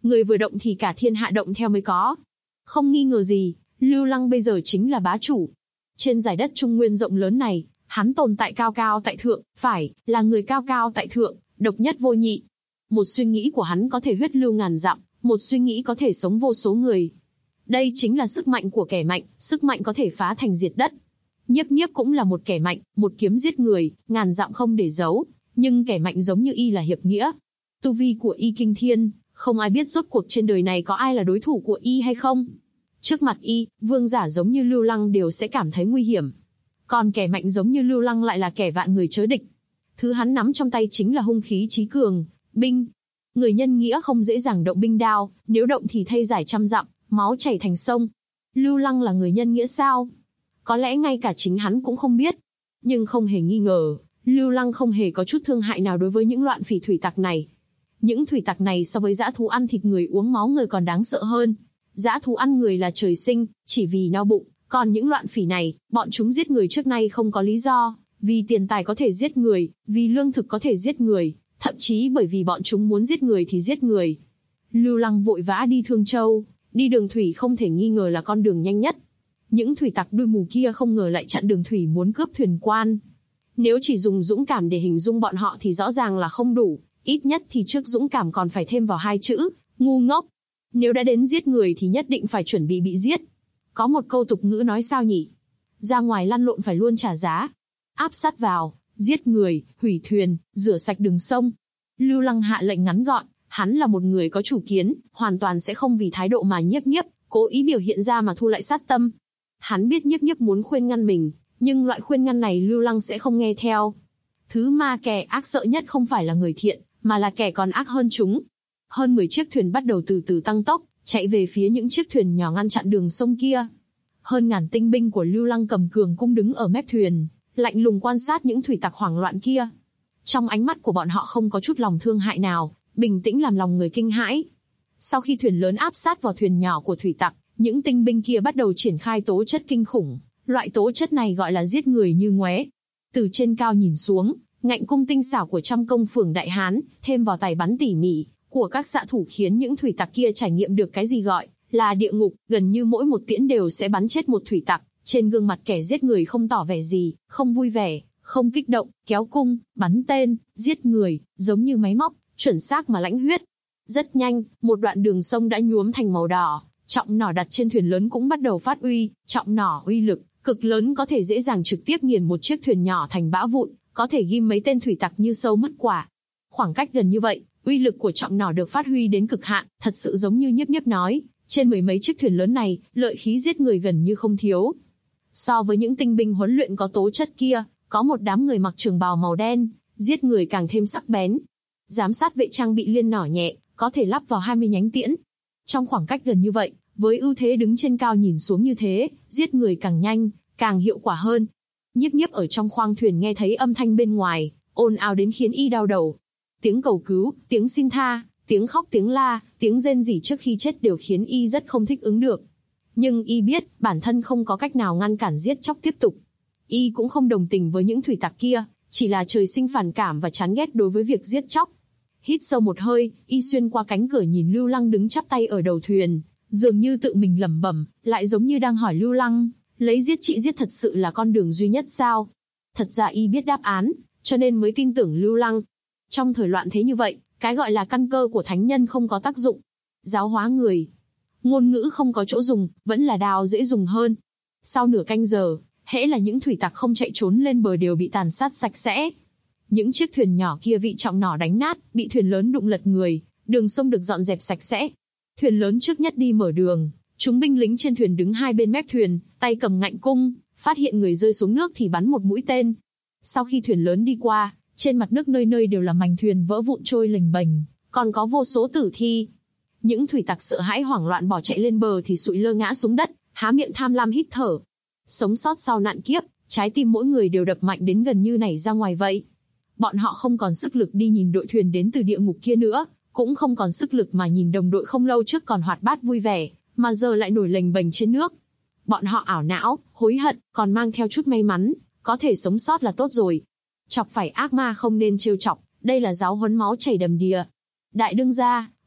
Người vừa động thì cả thiên hạ động theo mới có. Không nghi ngờ gì, Lưu Lăng bây giờ chính là bá chủ. Trên giải đất Trung Nguyên rộng lớn này, hắn tồn tại cao cao tại thượng, phải, là người cao cao tại thượng, độc nhất vô nhị. Một suy nghĩ của hắn có thể huyết lưu ngàn dặm, một suy nghĩ có thể sống vô số người. Đây chính là sức mạnh của kẻ mạnh, sức mạnh có thể phá thành diệt đất. Nhiếp Nhiếp cũng là một kẻ mạnh, một kiếm giết người, ngàn dặm không để giấu, nhưng kẻ mạnh giống như y là hiệp nghĩa. Tu vi của y kinh thiên, không ai biết rốt cuộc trên đời này có ai là đối thủ của y hay không. Trước mặt y, vương giả giống như Lưu Lăng đều sẽ cảm thấy nguy hiểm. Còn kẻ mạnh giống như Lưu Lăng lại là kẻ vạn người chớ địch. Thứ hắn nắm trong tay chính là hung khí chí cường, binh. Người nhân nghĩa không dễ dàng động binh đao, nếu động thì thây giải trăm dặm, máu chảy thành sông. Lưu Lăng là người nhân nghĩa sao? Có lẽ ngay cả chính hắn cũng không biết. Nhưng không hề nghi ngờ, Lưu Lăng không hề có chút thương hại nào đối với những loạn phỉ thủy tặc này. Những thủy tặc này so với dã thú ăn thịt người uống máu người còn đáng sợ hơn. Dã thú ăn người là trời sinh, chỉ vì no bụng. Còn những loạn phỉ này, bọn chúng giết người trước nay không có lý do. Vì tiền tài có thể giết người, vì lương thực có thể giết người, thậm chí bởi vì bọn chúng muốn giết người thì giết người. Lưu Lăng vội vã đi Thương Châu, đi đường thủy không thể nghi ngờ là con đường nhanh nhất. Những thủy tặc đuôi mù kia không ngờ lại chặn đường thủy muốn cướp thuyền quan. Nếu chỉ dùng dũng cảm để hình dung bọn họ thì rõ ràng là không đủ, ít nhất thì trước dũng cảm còn phải thêm vào 2 chữ, ngu ngốc. Nếu đã đến giết người thì nhất định phải chuẩn bị giết. Có một câu tục ngữ nói sao nhỉ? Ra ngoài lăn lộn phải luôn trả giá. Áp sát vào, giết người, hủy thuyền, rửa sạch đường sông. Lưu Lăng hạ lệnh ngắn gọn, hắn là một người có chủ kiến, hoàn toàn sẽ không vì thái độ mà Nhiếp Nhiếp cố ý biểu hiện ra mà thu lại sát tâm. Hắn biết Nhiếp Nhiếp muốn khuyên ngăn mình, nhưng loại khuyên ngăn này Lưu Lăng sẽ không nghe theo. Thứ ma kẻ ác sợ nhất không phải là người thiện, mà là kẻ còn ác hơn chúng. Hơn 10 chiếc thuyền bắt đầu từ từ tăng tốc, chạy về phía những chiếc thuyền nhỏ ngăn chặn đường sông kia. Hơn ngàn tinh binh của Lưu Lăng cầm cường cung đứng ở mép thuyền, lạnh lùng quan sát những thủy tặc hoảng loạn kia. Trong ánh mắt của bọn họ không có chút lòng thương hại nào, bình tĩnh làm lòng người kinh hãi. Sau khi thuyền lớn áp sát vào thuyền nhỏ của thủy tặc, những tinh binh kia bắt đầu triển khai tố chất kinh khủng. Loại tố chất này gọi là giết người như ngoé. Từ trên cao nhìn xuống, ngạnh cung tinh xảo của trăm công phường Đại Hán, thêm vào tài bắn tỉ mỉ của các xạ thủ khiến những thủy tặc kia trải nghiệm được cái gì gọi là địa ngục. Gần như mỗi một tiễn đều sẽ bắn chết một thủy tặc. Trên gương mặt kẻ giết người không tỏ vẻ gì, không vui vẻ, không kích động, kéo cung, bắn tên, giết người, giống như máy móc, chuẩn xác mà lãnh huyết. Rất nhanh, một đoạn đường sông đã nhuốm thành màu đỏ. Trọng nỏ đặt trên thuyền lớn cũng bắt đầu phát uy. Trọng nỏ uy lực cực lớn, có thể dễ dàng trực tiếp nghiền một chiếc thuyền nhỏ thành bã vụn, có thể ghim mấy tên thủy tặc như sâu mất quả. Khoảng cách gần như vậy, uy lực của trọng nỏ được phát huy đến cực hạn, thật sự giống như Nhiếp Nhiếp nói, trên 10 mấy chiếc thuyền lớn này, lợi khí giết người gần như không thiếu. So với những tinh binh huấn luyện có tố chất kia, có một đám người mặc trường bào màu đen, giết người càng thêm sắc bén. Giám sát vệ trang bị liên nỏ nhẹ, có thể lắp vào 20 nhánh tiễn. Trong khoảng cách gần như vậy, với ưu thế đứng trên cao nhìn xuống như thế, giết người càng nhanh, càng hiệu quả hơn. Nhiếp Nhiếp ở trong khoang thuyền nghe thấy âm thanh bên ngoài, ồn ào đến khiến y đau đầu. Tiếng cầu cứu, tiếng xin tha, tiếng khóc tiếng la, tiếng rên rỉ trước khi chết đều khiến y rất không thích ứng được. Nhưng y biết, bản thân không có cách nào ngăn cản giết chóc tiếp tục. Y cũng không đồng tình với những thủy tặc kia, chỉ là trời sinh phản cảm và chán ghét đối với việc giết chóc. Hít sâu một hơi, y xuyên qua cánh cửa nhìn Lưu Lăng đứng chắp tay ở đầu thuyền, dường như tự mình lẩm bẩm, lại giống như đang hỏi Lưu Lăng, lấy giết chị giết thật sự là con đường duy nhất sao? Thật ra y biết đáp án, cho nên mới tin tưởng Lưu Lăng. Trong thời loạn thế như vậy, cái gọi là căn cơ của thánh nhân không có tác dụng. Giáo hóa người, ngôn ngữ không có chỗ dùng, vẫn là đao dễ dùng hơn. Sau nửa canh giờ, hễ là những thủy tặc không chạy trốn lên bờ đều bị tàn sát sạch sẽ. Những chiếc thuyền nhỏ kia bị trọng nỏ đánh nát, bị thuyền lớn đụng lật người, đường sông được dọn dẹp sạch sẽ. Thuyền lớn trước nhất đi mở đường, chúng binh lính trên thuyền đứng hai bên mép thuyền, tay cầm ngạnh cung, phát hiện người rơi xuống nước thì bắn một mũi tên. Sau khi thuyền lớn đi qua, trên mặt nước nơi nơi đều là mảnh thuyền vỡ vụn trôi lềnh bềnh, còn có vô số tử thi. Những thủy tặc sợ hãi hoảng loạn bỏ chạy lên bờ thì sụi lơ ngã xuống đất, há miệng tham lam hít thở. Sống sót sau nạn kiếp, trái tim mỗi người đều đập mạnh đến gần như nảy ra ngoài vậy. Bọn họ không còn sức lực đi nhìn đội thuyền đến từ địa ngục kia nữa, cũng không còn sức lực mà nhìn đồng đội không lâu trước còn hoạt bát vui vẻ, mà giờ lại nổi lềnh bềnh trên nước. Bọn họ ảo não, hối hận, còn mang theo chút may mắn, có thể sống sót là tốt rồi. Chọc phải ác ma không nên trêu chọc, đây là giáo huấn máu chảy đầm đìa. Đại đương gia,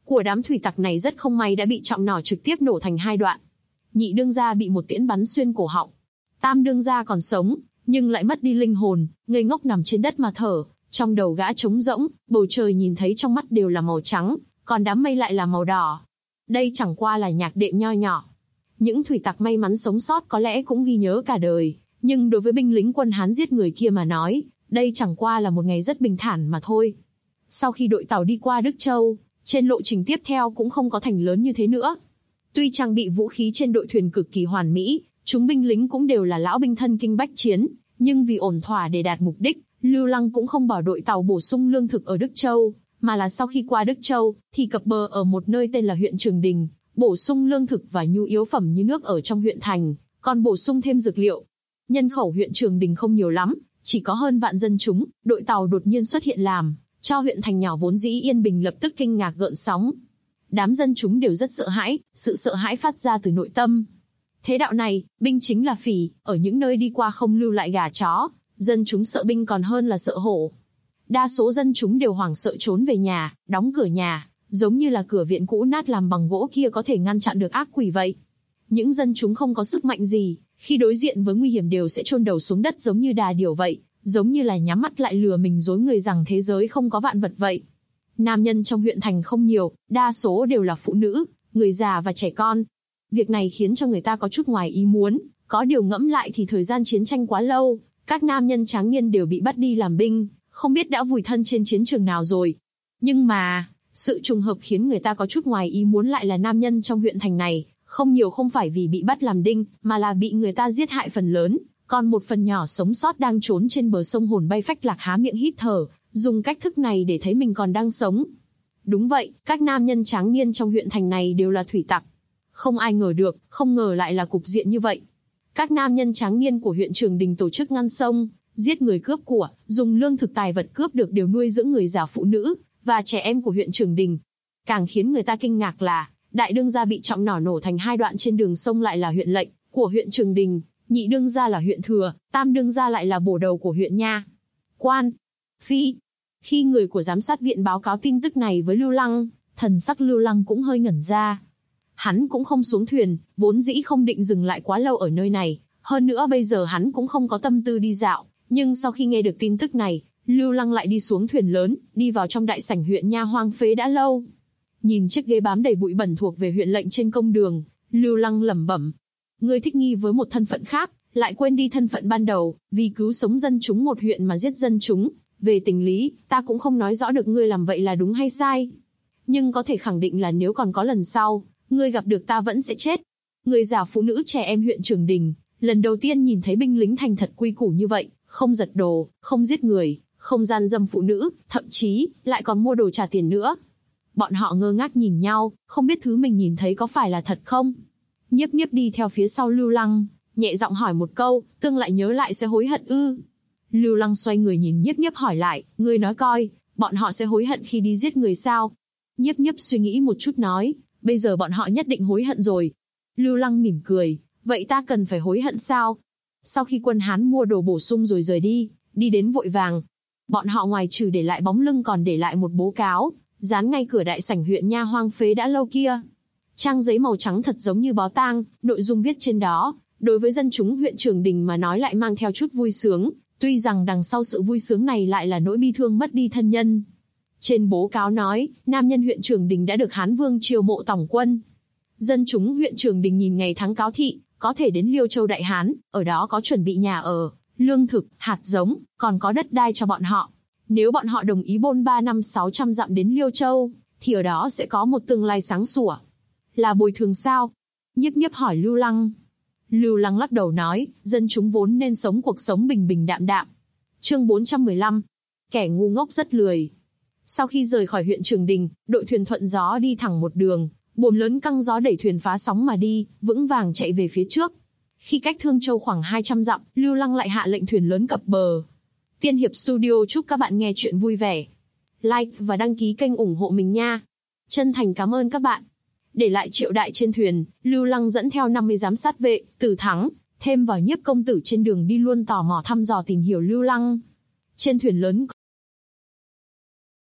của đám thủy tặc này rất không may đã bị trọng nỏ trực tiếp nổ thành hai đoạn. Nhị đương gia bị một tiễn bắn xuyên cổ họng. Tam đương gia còn sống, nhưng lại mất đi linh hồn, ngây ngốc nằm trên đất mà thở. Trong đầu gã trống rỗng, bầu trời nhìn thấy trong mắt đều là màu trắng, còn đám mây lại là màu đỏ. Đây chẳng qua là nhạc đệm nho nhỏ. Những thủy tặc may mắn sống sót có lẽ cũng ghi nhớ cả đời, nhưng đối với binh lính quân Hán giết người kia mà nói, đây chẳng qua là một ngày rất bình thản mà thôi. Sau khi đội tàu đi qua Đức Châu, trên lộ trình tiếp theo cũng không có thành lớn như thế nữa. Tuy trang bị vũ khí trên đội thuyền cực kỳ hoàn mỹ, chúng binh lính cũng đều là lão binh thân kinh bách chiến, nhưng vì ổn thỏa để đạt mục đích, Lưu Lăng cũng không bỏ đội tàu bổ sung lương thực ở Đức Châu, mà là sau khi qua Đức Châu, thì cập bờ ở một nơi tên là huyện Trường Đình, bổ sung lương thực và nhu yếu phẩm như nước ở trong huyện thành, còn bổ sung thêm dược liệu. Nhân khẩu huyện Trường Đình không nhiều lắm, chỉ có hơn vạn dân chúng, đội tàu đột nhiên xuất hiện làm cho huyện thành nhỏ vốn dĩ yên bình lập tức kinh ngạc gợn sóng. Đám dân chúng đều rất sợ hãi, sự sợ hãi phát ra từ nội tâm. Thế đạo này, binh chính là phỉ, ở những nơi đi qua không lưu lại gà chó, dân chúng sợ binh còn hơn là sợ hổ. Đa số dân chúng đều hoảng sợ trốn về nhà, đóng cửa nhà, giống như là cửa viện cũ nát làm bằng gỗ kia có thể ngăn chặn được ác quỷ vậy. Những dân chúng không có sức mạnh gì, khi đối diện với nguy hiểm đều sẽ chôn đầu xuống đất giống như đà điểu vậy, giống như là nhắm mắt lại lừa mình dối người rằng thế giới không có vạn vật vậy. Nam nhân trong huyện thành không nhiều, đa số đều là phụ nữ, người già và trẻ con. Việc này khiến cho người ta có chút ngoài ý muốn, có điều ngẫm lại thì thời gian chiến tranh quá lâu, các nam nhân tráng niên đều bị bắt đi làm binh, không biết đã vùi thân trên chiến trường nào rồi. Nhưng mà, sự trùng hợp khiến người ta có chút ngoài ý muốn lại là nam nhân trong huyện thành này, không nhiều không phải vì bị bắt làm đinh, mà là bị người ta giết hại phần lớn, còn một phần nhỏ sống sót đang trốn trên bờ sông hồn bay phách lạc há miệng hít thở, dùng cách thức này để thấy mình còn đang sống. Đúng vậy, các nam nhân tráng niên trong huyện thành này đều là thủy tặc. Không ai ngờ được, không ngờ lại là cục diện như vậy. Các nam nhân tráng niên của huyện Trường Đình tổ chức ngăn sông, giết người cướp của, dùng lương thực tài vật cướp được đều nuôi dưỡng người già phụ nữ và trẻ em của huyện Trường Đình. Càng khiến người ta kinh ngạc là, đại đương gia bị trọng nỏ nổ thành hai đoạn trên đường sông lại là huyện lệnh của huyện Trường Đình, nhị đương gia là huyện thừa, tam đương gia lại là bổ đầu của huyện nha. Quan, Phi. Khi người của giám sát viện báo cáo tin tức này với Lưu Lăng, thần sắc Lưu Lăng cũng hơi ngẩn ra. Hắn cũng không xuống thuyền, vốn dĩ không định dừng lại quá lâu ở nơi này, hơn nữa bây giờ hắn cũng không có tâm tư đi dạo, nhưng sau khi nghe được tin tức này, Lưu Lăng lại đi xuống thuyền lớn, đi vào trong đại sảnh huyện nha hoang phế đã lâu. Nhìn chiếc ghế bám đầy bụi bẩn thuộc về huyện lệnh trên công đường, Lưu Lăng lẩm bẩm: ngươi thích nghi với một thân phận khác, lại quên đi thân phận ban đầu, vì cứu sống dân chúng một huyện mà giết dân chúng. Về tình lý, ta cũng không nói rõ được ngươi làm vậy là đúng hay sai. Nhưng có thể khẳng định là nếu còn có lần sau, ngươi gặp được ta vẫn sẽ chết. Người già phụ nữ trẻ em huyện Trường Đình, lần đầu tiên nhìn thấy binh lính thành thật quy củ như vậy, không giật đồ, không giết người, không gian dâm phụ nữ, thậm chí, lại còn mua đồ trả tiền nữa. Bọn họ ngơ ngác nhìn nhau, không biết thứ mình nhìn thấy có phải là thật không. Nhiếp Nhiếp đi theo phía sau Lưu Lăng, nhẹ giọng hỏi một câu, tương lại nhớ lại sẽ hối hận ư? Lưu Lăng xoay người nhìn Nhiếp Nhiếp hỏi lại, ngươi nói coi, bọn họ sẽ hối hận khi đi giết người sao? Nhiếp Nhiếp suy nghĩ một chút nói, bây giờ bọn họ nhất định hối hận rồi. Lưu Lăng mỉm cười, vậy ta cần phải hối hận sao? Sau khi quân Hán mua đồ bổ sung rồi rời đi, đi đến vội vàng. Bọn họ ngoài trừ để lại bóng lưng còn để lại một bố cáo, dán ngay cửa đại sảnh huyện nha hoang phế đã lâu kia. Trang giấy màu trắng thật giống như bó tang, nội dung viết trên đó, đối với dân chúng huyện Trường Đình mà nói lại mang theo chút vui sướng, tuy rằng đằng sau sự vui sướng này lại là nỗi bi thương mất đi thân nhân. Trên bố cáo nói, nam nhân huyện Trường Đình đã được Hán Vương chiêu mộ tổng quân. Dân chúng huyện Trường Đình nhìn ngày tháng cáo thị, có thể đến Liêu Châu Đại Hán, ở đó có chuẩn bị nhà ở, lương thực, hạt giống, còn có đất đai cho bọn họ. Nếu bọn họ đồng ý bôn 3 năm 600 dặm đến Liêu Châu, thì ở đó sẽ có một tương lai sáng sủa. Là bồi thường sao? Nhiếp Nhiếp hỏi Lưu Lăng. Lưu Lăng lắc đầu nói, dân chúng vốn nên sống cuộc sống bình bình đạm đạm. Chương 415. Kẻ ngu ngốc rất lười. Sau khi rời khỏi huyện Trường Đình, đội thuyền thuận gió đi thẳng một đường, buồm lớn căng gió đẩy thuyền phá sóng mà đi, vững vàng chạy về phía trước. Khi cách Thương Châu khoảng 200 dặm, Lưu Lăng lại hạ lệnh thuyền lớn cập bờ. Tiên Hiệp Studio chúc các bạn nghe chuyện vui vẻ. Like và đăng ký kênh ủng hộ mình nha. Chân thành cảm ơn các bạn. Để lại Triệu Đại trên thuyền, Lưu Lăng dẫn theo 50 giám sát vệ, Tử Thắng, thêm vào Nhiếp công tử trên đường đi luôn tò mò thăm dò tìm hiểu Lưu Lăng. Trên thuyền lớn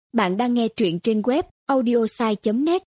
Bạn đang nghe truyện trên web audiosai.net.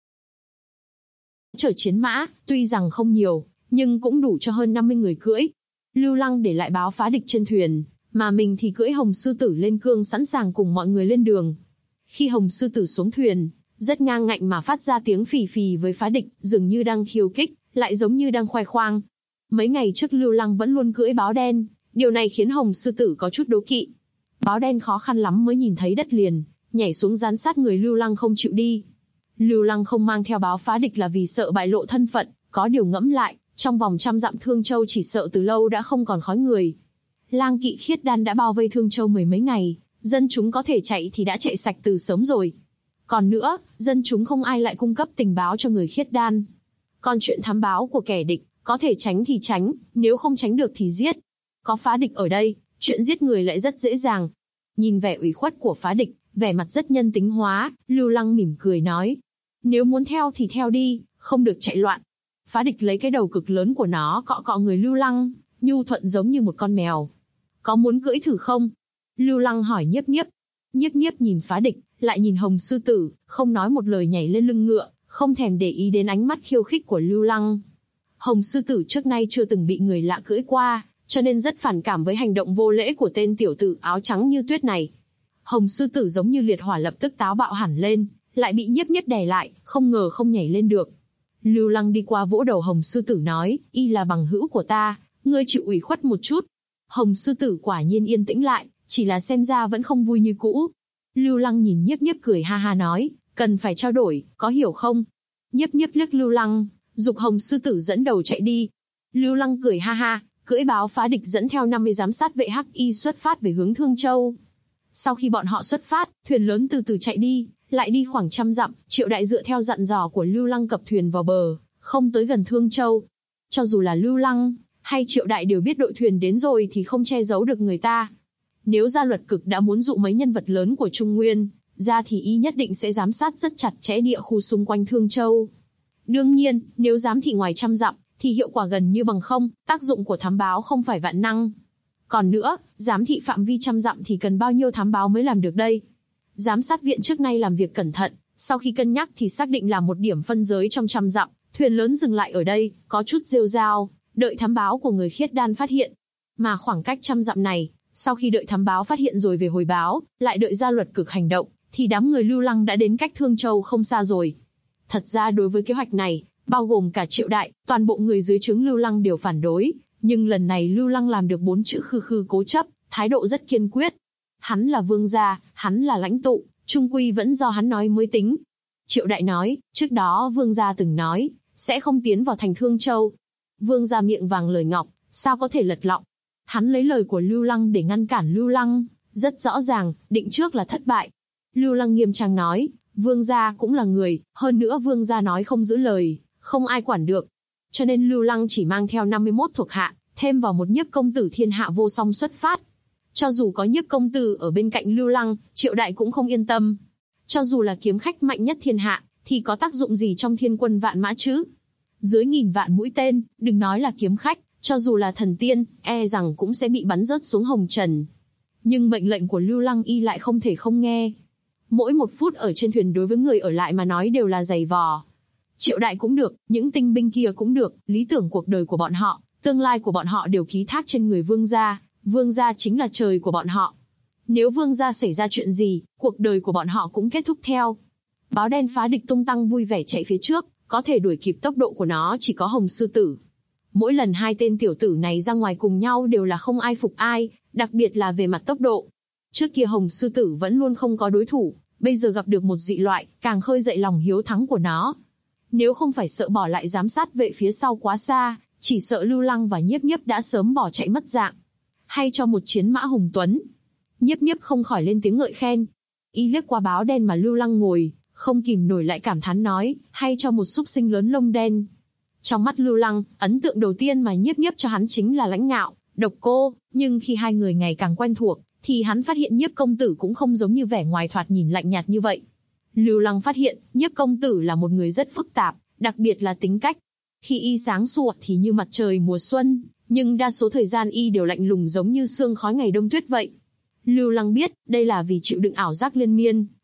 Chở chiến mã, tuy rằng không nhiều, nhưng cũng đủ cho hơn 50 người cưỡi. Lưu Lăng để lại báo phá địch trên thuyền, mà mình thì cưỡi Hồng Sư Tử lên cương sẵn sàng cùng mọi người lên đường. Khi Hồng Sư Tử xuống thuyền, rất ngang ngạnh mà phát ra tiếng phì phì với phá địch, dường như đang khiêu khích, lại giống như đang khoe khoang. Mấy ngày trước Lưu Lăng vẫn luôn cưỡi báo đen, điều này khiến Hồng Sư Tử có chút đố kỵ. Báo đen khó khăn lắm mới nhìn thấy đất liền, nhảy xuống dán sát người Lưu Lăng không chịu đi. Lưu Lăng không mang theo báo phá địch là vì sợ bại lộ thân phận, có điều ngẫm lại, trong vòng 100 dặm Thương Châu chỉ sợ từ lâu đã không còn khói người. Lang kỵ khiết đan đã bao vây Thương Châu mười mấy ngày, dân chúng có thể chạy thì đã chạy sạch từ sớm rồi. Còn nữa, dân chúng không ai lại cung cấp tình báo cho người khiết đan. Còn chuyện thám báo của kẻ địch, có thể tránh thì tránh, nếu không tránh được thì giết. Có phá địch ở đây, chuyện giết người lại rất dễ dàng. Nhìn vẻ ủy khuất của phá địch, vẻ mặt rất nhân tính hóa, Lưu Lăng mỉm cười nói. Nếu muốn theo thì theo đi, không được chạy loạn. Phá địch lấy cái đầu cực lớn của nó cọ cọ người Lưu Lăng, nhu thuận giống như một con mèo. Có muốn cưỡi thử không? Lưu Lăng hỏi Nhiếp Nhiếp. Nhiếp Nhiếp nhìn phá địch, lại nhìn Hồng Sư Tử, không nói một lời nhảy lên lưng ngựa, không thèm để ý đến ánh mắt khiêu khích của Lưu Lăng. Hồng Sư Tử trước nay chưa từng bị người lạ cưỡi qua, cho nên rất phản cảm với hành động vô lễ của tên tiểu tử áo trắng như tuyết này. Hồng Sư Tử giống như liệt hỏa lập tức táo bạo hẳn lên, lại bị Nhiếp Nhiếp đè lại, không ngờ không nhảy lên được. Lưu Lăng đi qua vỗ đầu Hồng Sư Tử nói, y là bằng hữu của ta, ngươi chịu ủy khuất một chút. Hồng Sư Tử quả nhiên yên tĩnh lại, chỉ là xem ra vẫn không vui như cũ. Lưu Lăng nhìn Nhiếp Nhiếp cười ha ha nói, cần phải trao đổi, có hiểu không? Nhiếp Nhiếp liếc Lưu Lăng, giục Hồng Sư Tử dẫn đầu chạy đi. Lưu Lăng cười ha ha, cưỡi báo phá địch dẫn theo 50 giám sát vệ Hắc Y xuất phát về hướng Thương Châu. Sau khi bọn họ xuất phát, thuyền lớn từ từ chạy đi, lại đi khoảng 100 dặm, Triệu Đại dựa theo dặn dò của Lưu Lăng cập thuyền vào bờ, không tới gần Thương Châu. Cho dù là Lưu Lăng hay Triệu Đại đều biết đội thuyền đến rồi thì không che giấu được người ta. Nếu Gia Luật Cực đã muốn dụ mấy nhân vật lớn của Trung Nguyên ra thì y nhất định sẽ giám sát rất chặt chẽ địa khu xung quanh Thương Châu. Đương nhiên, nếu giám thị ngoài 100 dặm thì hiệu quả gần như bằng không, tác dụng của thám báo không phải vạn năng. Còn nữa, giám thị phạm vi 100 dặm thì cần bao nhiêu thám báo mới làm được đây? Giám sát viện trước nay làm việc cẩn thận, sau khi cân nhắc thì xác định là một điểm phân giới trong 100 dặm, thuyền lớn dừng lại ở đây, có chút rêu rao, đợi thám báo của người khiết đan phát hiện. Mà khoảng cách 100 dặm này, sau khi đợi thám báo phát hiện rồi về hồi báo, lại đợi Gia Luật Cực hành động, thì đám người Lưu Lăng đã đến cách Thương Châu không xa rồi. Thật ra đối với kế hoạch này, bao gồm cả Triệu Đại, toàn bộ người dưới trướng Lưu Lăng đều phản đối, nhưng lần này Lưu Lăng làm được 4 chữ khư khư cố chấp, thái độ rất kiên quyết. Hắn là vương gia, hắn là lãnh tụ, chung quy vẫn do hắn nói mới tính. Triệu Đại nói, trước đó vương gia từng nói, sẽ không tiến vào thành Thương Châu. Vương gia miệng vàng lời ngọc, sao có thể lật lọng. Hắn lấy lời của Lưu Lăng để ngăn cản Lưu Lăng, rất rõ ràng, định trước là thất bại. Lưu Lăng nghiêm trang nói, vương gia cũng là người, hơn nữa vương gia nói không giữ lời, không ai quản được. Cho nên Lưu Lăng chỉ mang theo 51 thuộc hạ, thêm vào một Nhiếp công tử thiên hạ vô song xuất phát. Cho dù có Nhiếp công tử ở bên cạnh Lưu Lăng, Triệu Đại cũng không yên tâm. Cho dù là kiếm khách mạnh nhất thiên hạ, thì có tác dụng gì trong thiên quân vạn mã chứ? Dưới 1000 vạn mũi tên, đừng nói là kiếm khách, cho dù là thần tiên, e rằng cũng sẽ bị bắn rớt xuống hồng trần. Nhưng mệnh lệnh của Lưu Lăng y lại không thể không nghe. Mỗi 1 phút ở trên thuyền đối với người ở lại mà nói đều là giày vò. Triệu Đại cũng được, những tinh binh kia cũng được, lý tưởng cuộc đời của bọn họ, tương lai của bọn họ đều ký thác trên người vương gia chính là trời của bọn họ. Nếu vương gia xảy ra chuyện gì, cuộc đời của bọn họ cũng kết thúc theo. Báo đen phá địch tung tăng vui vẻ chạy phía trước, có thể đuổi kịp tốc độ của nó chỉ có Hồng Sư Tử. Mỗi lần 2 tên tiểu tử này ra ngoài cùng nhau đều là không ai phục ai, đặc biệt là về mặt tốc độ. Trước kia Hồng Sư Tử vẫn luôn không có đối thủ, bây giờ gặp được một dị loại, càng khơi dậy lòng hiếu thắng của nó. Nếu không phải sợ bỏ lại giám sát vệ phía sau quá xa, chỉ sợ Lưu Lăng và Nhiếp Nhiếp đã sớm bỏ chạy mất dạng. Hay cho một chiến mã hùng tuấn. Nhiếp Nhiếp không khỏi lên tiếng ngợi khen. Y liếc qua báo đen mà Lưu Lăng ngồi, không kìm nổi lại cảm thán nói, hay cho một súc sinh lớn lông đen. Trong mắt Lưu Lăng, ấn tượng đầu tiên mà Nhiếp Nhiếp cho hắn chính là lãnh ngạo, độc cô, nhưng khi hai người ngày càng quen thuộc, thì hắn phát hiện Nhiếp công tử cũng không giống như vẻ ngoài thoạt nhìn lạnh nhạt như vậy. Lưu Lăng phát hiện, Nhiếp công tử là một người rất phức tạp, đặc biệt là tính cách. Khi y sáng sủa thì như mặt trời mùa xuân, nhưng đa số thời gian y đều lạnh lùng giống như sương khói ngày đông tuyết vậy. Lưu Lăng biết, đây là vì chịu đựng ảo giác liên miên,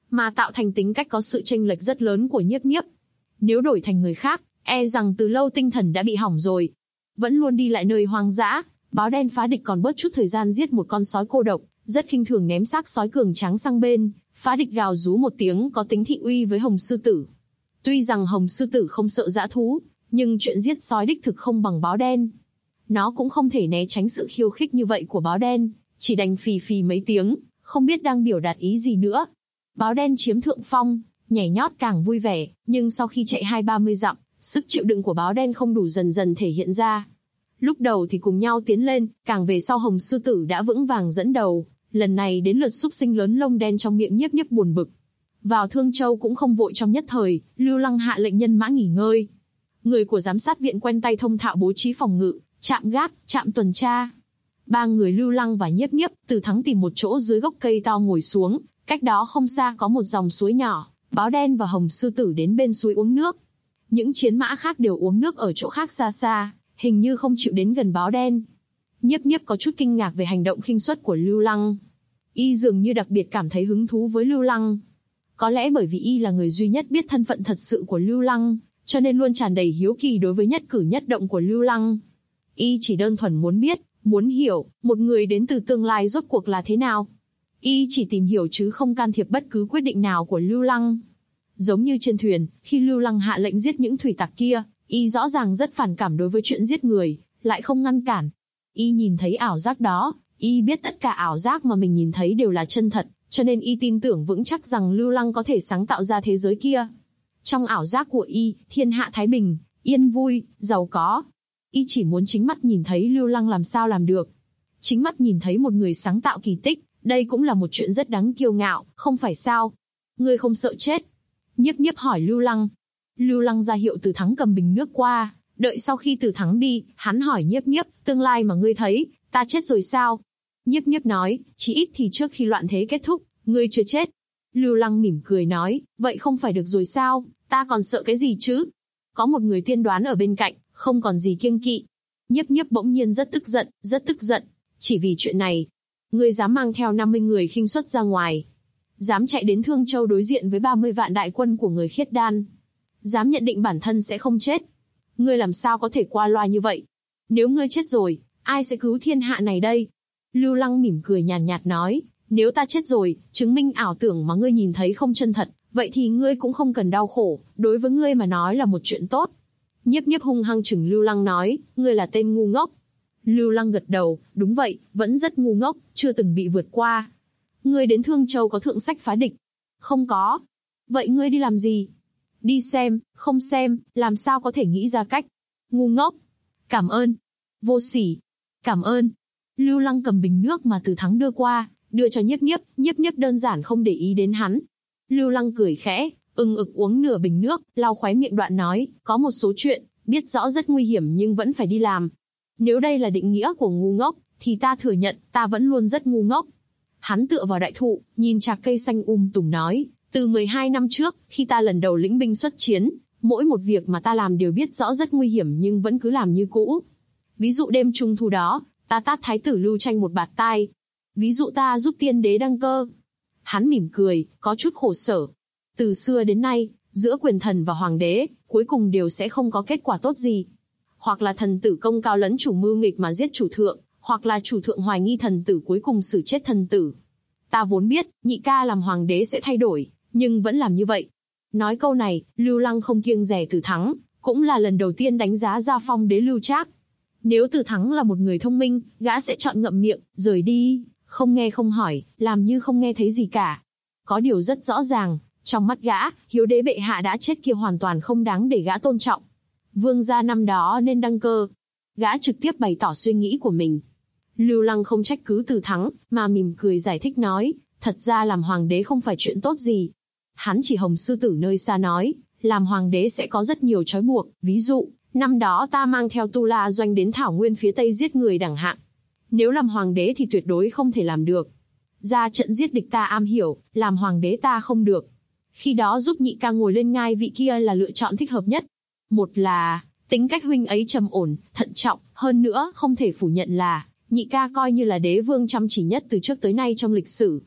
mà tạo thành tính cách có sự chênh lệch rất lớn của Nhiếp Nhiếp. Nếu đổi thành người khác, e rằng từ lâu tinh thần đã bị hỏng rồi. Vẫn luôn đi lại nơi hoang dã, báo đen phá địch còn bớt chút thời gian giết một con sói cô độc, rất khinh thường ném xác sói cường tráng sang bên, phá địch gào rú một tiếng có tính thị uy với Hồng Sư Tử. Tuy rằng Hồng Sư Tử không sợ dã thú, nhưng chuyện giết sói đích thực không bằng báo đen. Nó cũng không thể né tránh sự khiêu khích như vậy của báo đen, chỉ đành phì phì mấy tiếng, không biết đang biểu đạt ý gì nữa. Báo đen chiếm thượng phong, nhảy nhót càng vui vẻ, nhưng sau khi chạy 20-30 dặm, sức chịu đựng của báo đen không đủ dần dần thể hiện ra. Lúc đầu thì cùng nhau tiến lên, càng về sau Hồng Sư Tử đã vững vàng dẫn đầu, lần này đến lượt súc sinh lớn lông đen trong miệng Nhiếp Nhiếp buồn bực. Vào Thương Châu cũng không vội trong nhất thời, Lưu Lăng hạ lệnh nhân mã nghỉ ngơi. Người của giám sát viện quen tay thông thạo bố trí phòng ngự, trạm gác, trạm tuần tra. Ba người Lưu Lăng và Nhiếp Nhiếp, Từ Thắng tìm một chỗ dưới gốc cây to ngồi xuống, cách đó không xa có một dòng suối nhỏ, báo đen và Hồng Sư Tử đến bên suối uống nước. Những chiến mã khác đều uống nước ở chỗ khác xa xa, hình như không chịu đến gần báo đen. Nhiếp Nhiếp có chút kinh ngạc về hành động khinh suất của Lưu Lăng. Y dường như đặc biệt cảm thấy hứng thú với Lưu Lăng. Có lẽ bởi vì Y là người duy nhất biết thân phận thật sự của Lưu Lăng, cho nên luôn tràn đầy hiếu kỳ đối với nhất cử nhất động của Lưu Lăng. Y chỉ đơn thuần muốn biết, muốn hiểu, một người đến từ tương lai rốt cuộc là thế nào. Y chỉ tìm hiểu chứ không can thiệp bất cứ quyết định nào của Lưu Lăng. Giống như trên thuyền, khi Lưu Lăng hạ lệnh giết những thủy tặc kia, Y rõ ràng rất phản cảm đối với chuyện giết người, lại không ngăn cản. Y nhìn thấy ảo giác đó, Y biết tất cả ảo giác mà mình nhìn thấy đều là chân thật, cho nên Y tin tưởng vững chắc rằng Lưu Lăng có thể sáng tạo ra thế giới kia. Trong ảo giác của Y, thiên hạ thái bình, yên vui, giàu có. Y chỉ muốn chính mắt nhìn thấy Lưu Lăng làm sao làm được. Chính mắt nhìn thấy một người sáng tạo kỳ tích, đây cũng là một chuyện rất đáng kiêu ngạo, không phải sao? Ngươi không sợ chết? Nhiếp Nhiếp hỏi Lưu Lăng. Lưu Lăng ra hiệu Từ Thắng cầm bình nước qua, đợi sau khi Từ Thắng đi, hắn hỏi Nhiếp Nhiếp, tương lai mà ngươi thấy, ta chết rồi sao? Nhiếp Nhiếp nói, chí ít thì trước khi loạn thế kết thúc, ngươi chưa chết. Lưu Lăng mỉm cười nói, vậy không phải được rồi sao, ta còn sợ cái gì chứ? Có một người tiên đoán ở bên cạnh, không còn gì kiêng kỵ. Nhiếp Nhiếp bỗng nhiên rất tức giận, chỉ vì chuyện này. Ngươi dám mang theo 50 người khinh suất ra ngoài, dám chạy đến Thương Châu đối diện với 30 vạn đại quân của người Khiết Đan, dám nhận định bản thân sẽ không chết. Ngươi làm sao có thể qua loa như vậy? Nếu ngươi chết rồi, ai sẽ cứu thiên hạ này đây? Lưu Lăng mỉm cười nhàn nhạt nói, nếu ta chết rồi, chứng minh ảo tưởng mà ngươi nhìn thấy không chân thật, vậy thì ngươi cũng không cần đau khổ, đối với ngươi mà nói là một chuyện tốt. Nhiếp Nhiếp hung hăng chừng Lưu Lăng nói, ngươi là tên ngu ngốc. Lưu Lăng gật đầu, đúng vậy, vẫn rất ngu ngốc, chưa từng bị vượt qua. Ngươi đến Thương Châu có thượng sách phá địch? Không có. Vậy ngươi đi làm gì? Đi xem, không xem, làm sao có thể nghĩ ra cách? Ngu ngốc. Cảm ơn. Vô sỉ. Cảm ơn. Lưu Lăng cầm bình nước mà Từ Thắng đưa qua, đưa cho Nhiếp Nhiếp, Nhiếp Nhiếp đơn giản không để ý đến hắn. Lưu Lăng cười khẽ, ực uống nửa bình nước, lau khóe miệng đoạn nói, có một số chuyện, biết rõ rất nguy hiểm nhưng vẫn phải đi làm. Nếu đây là định nghĩa của ngu ngốc, thì ta thừa nhận, ta vẫn luôn rất ngu ngốc. Hắn tựa vào đại thụ, nhìn trạc cây xanh tùng nói, từ 12 năm trước, khi ta lần đầu lĩnh binh xuất chiến, mỗi một việc mà ta làm đều biết rõ rất nguy hiểm nhưng vẫn cứ làm như cũ. Ví dụ đêm trung thu đó, ta tát thái tử Lưu Tranh một bạt tai. Ví dụ ta giúp tiên đế đăng cơ. Hắn mỉm cười, có chút khổ sở. Từ xưa đến nay, giữa quyền thần và hoàng đế, cuối cùng đều sẽ không có kết quả tốt gì. Hoặc là thần tử công cao lấn chủ mưu nghịch mà giết chủ thượng, hoặc là chủ thượng hoài nghi thần tử cuối cùng xử chết thần tử. Ta vốn biết, nhị ca làm hoàng đế sẽ thay đổi, nhưng vẫn làm như vậy. Nói câu này, Lưu Lăng không kiêng dè Từ Thắng, cũng là lần đầu tiên đánh giá ra phong đế Lưu Trác. Nếu Từ Thắng là một người thông minh, gã sẽ chọn ngậm miệng, rời đi, không nghe không hỏi, làm như không nghe thấy gì cả. Có điều rất rõ ràng, trong mắt gã, hiếu đế bệ hạ đã chết kia hoàn toàn không đáng để gã tôn trọng. Vương gia năm đó nên đăng cơ. Gã trực tiếp bày tỏ suy nghĩ của mình. Lưu Lăng không trách cứ Từ Thắng, mà mỉm cười giải thích nói, thật ra làm hoàng đế không phải chuyện tốt gì. Hắn chỉ Hồng Sư Tử nơi xa nói, làm hoàng đế sẽ có rất nhiều trói buộc, ví dụ, năm đó ta mang theo Tu La Doanh đến Thảo Nguyên phía Tây giết người đẳng hạng. Nếu làm hoàng đế thì tuyệt đối không thể làm được. Ra trận giết địch ta am hiểu, làm hoàng đế ta không được. Khi đó giúp nhị ca ngồi lên ngai vị kia là lựa chọn thích hợp nhất. Một là, tính cách huynh ấy trầm ổn, thận trọng, hơn nữa không thể phủ nhận là, nhị ca coi như là đế vương chăm chỉ nhất từ trước tới nay trong lịch sử.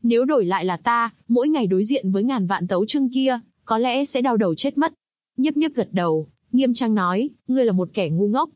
Nếu đổi lại là ta, mỗi ngày đối diện với ngàn vạn tấu chương kia, có lẽ sẽ đau đầu chết mất. Nhiếp Nhiếp gật đầu, nghiêm trang nói, ngươi là một kẻ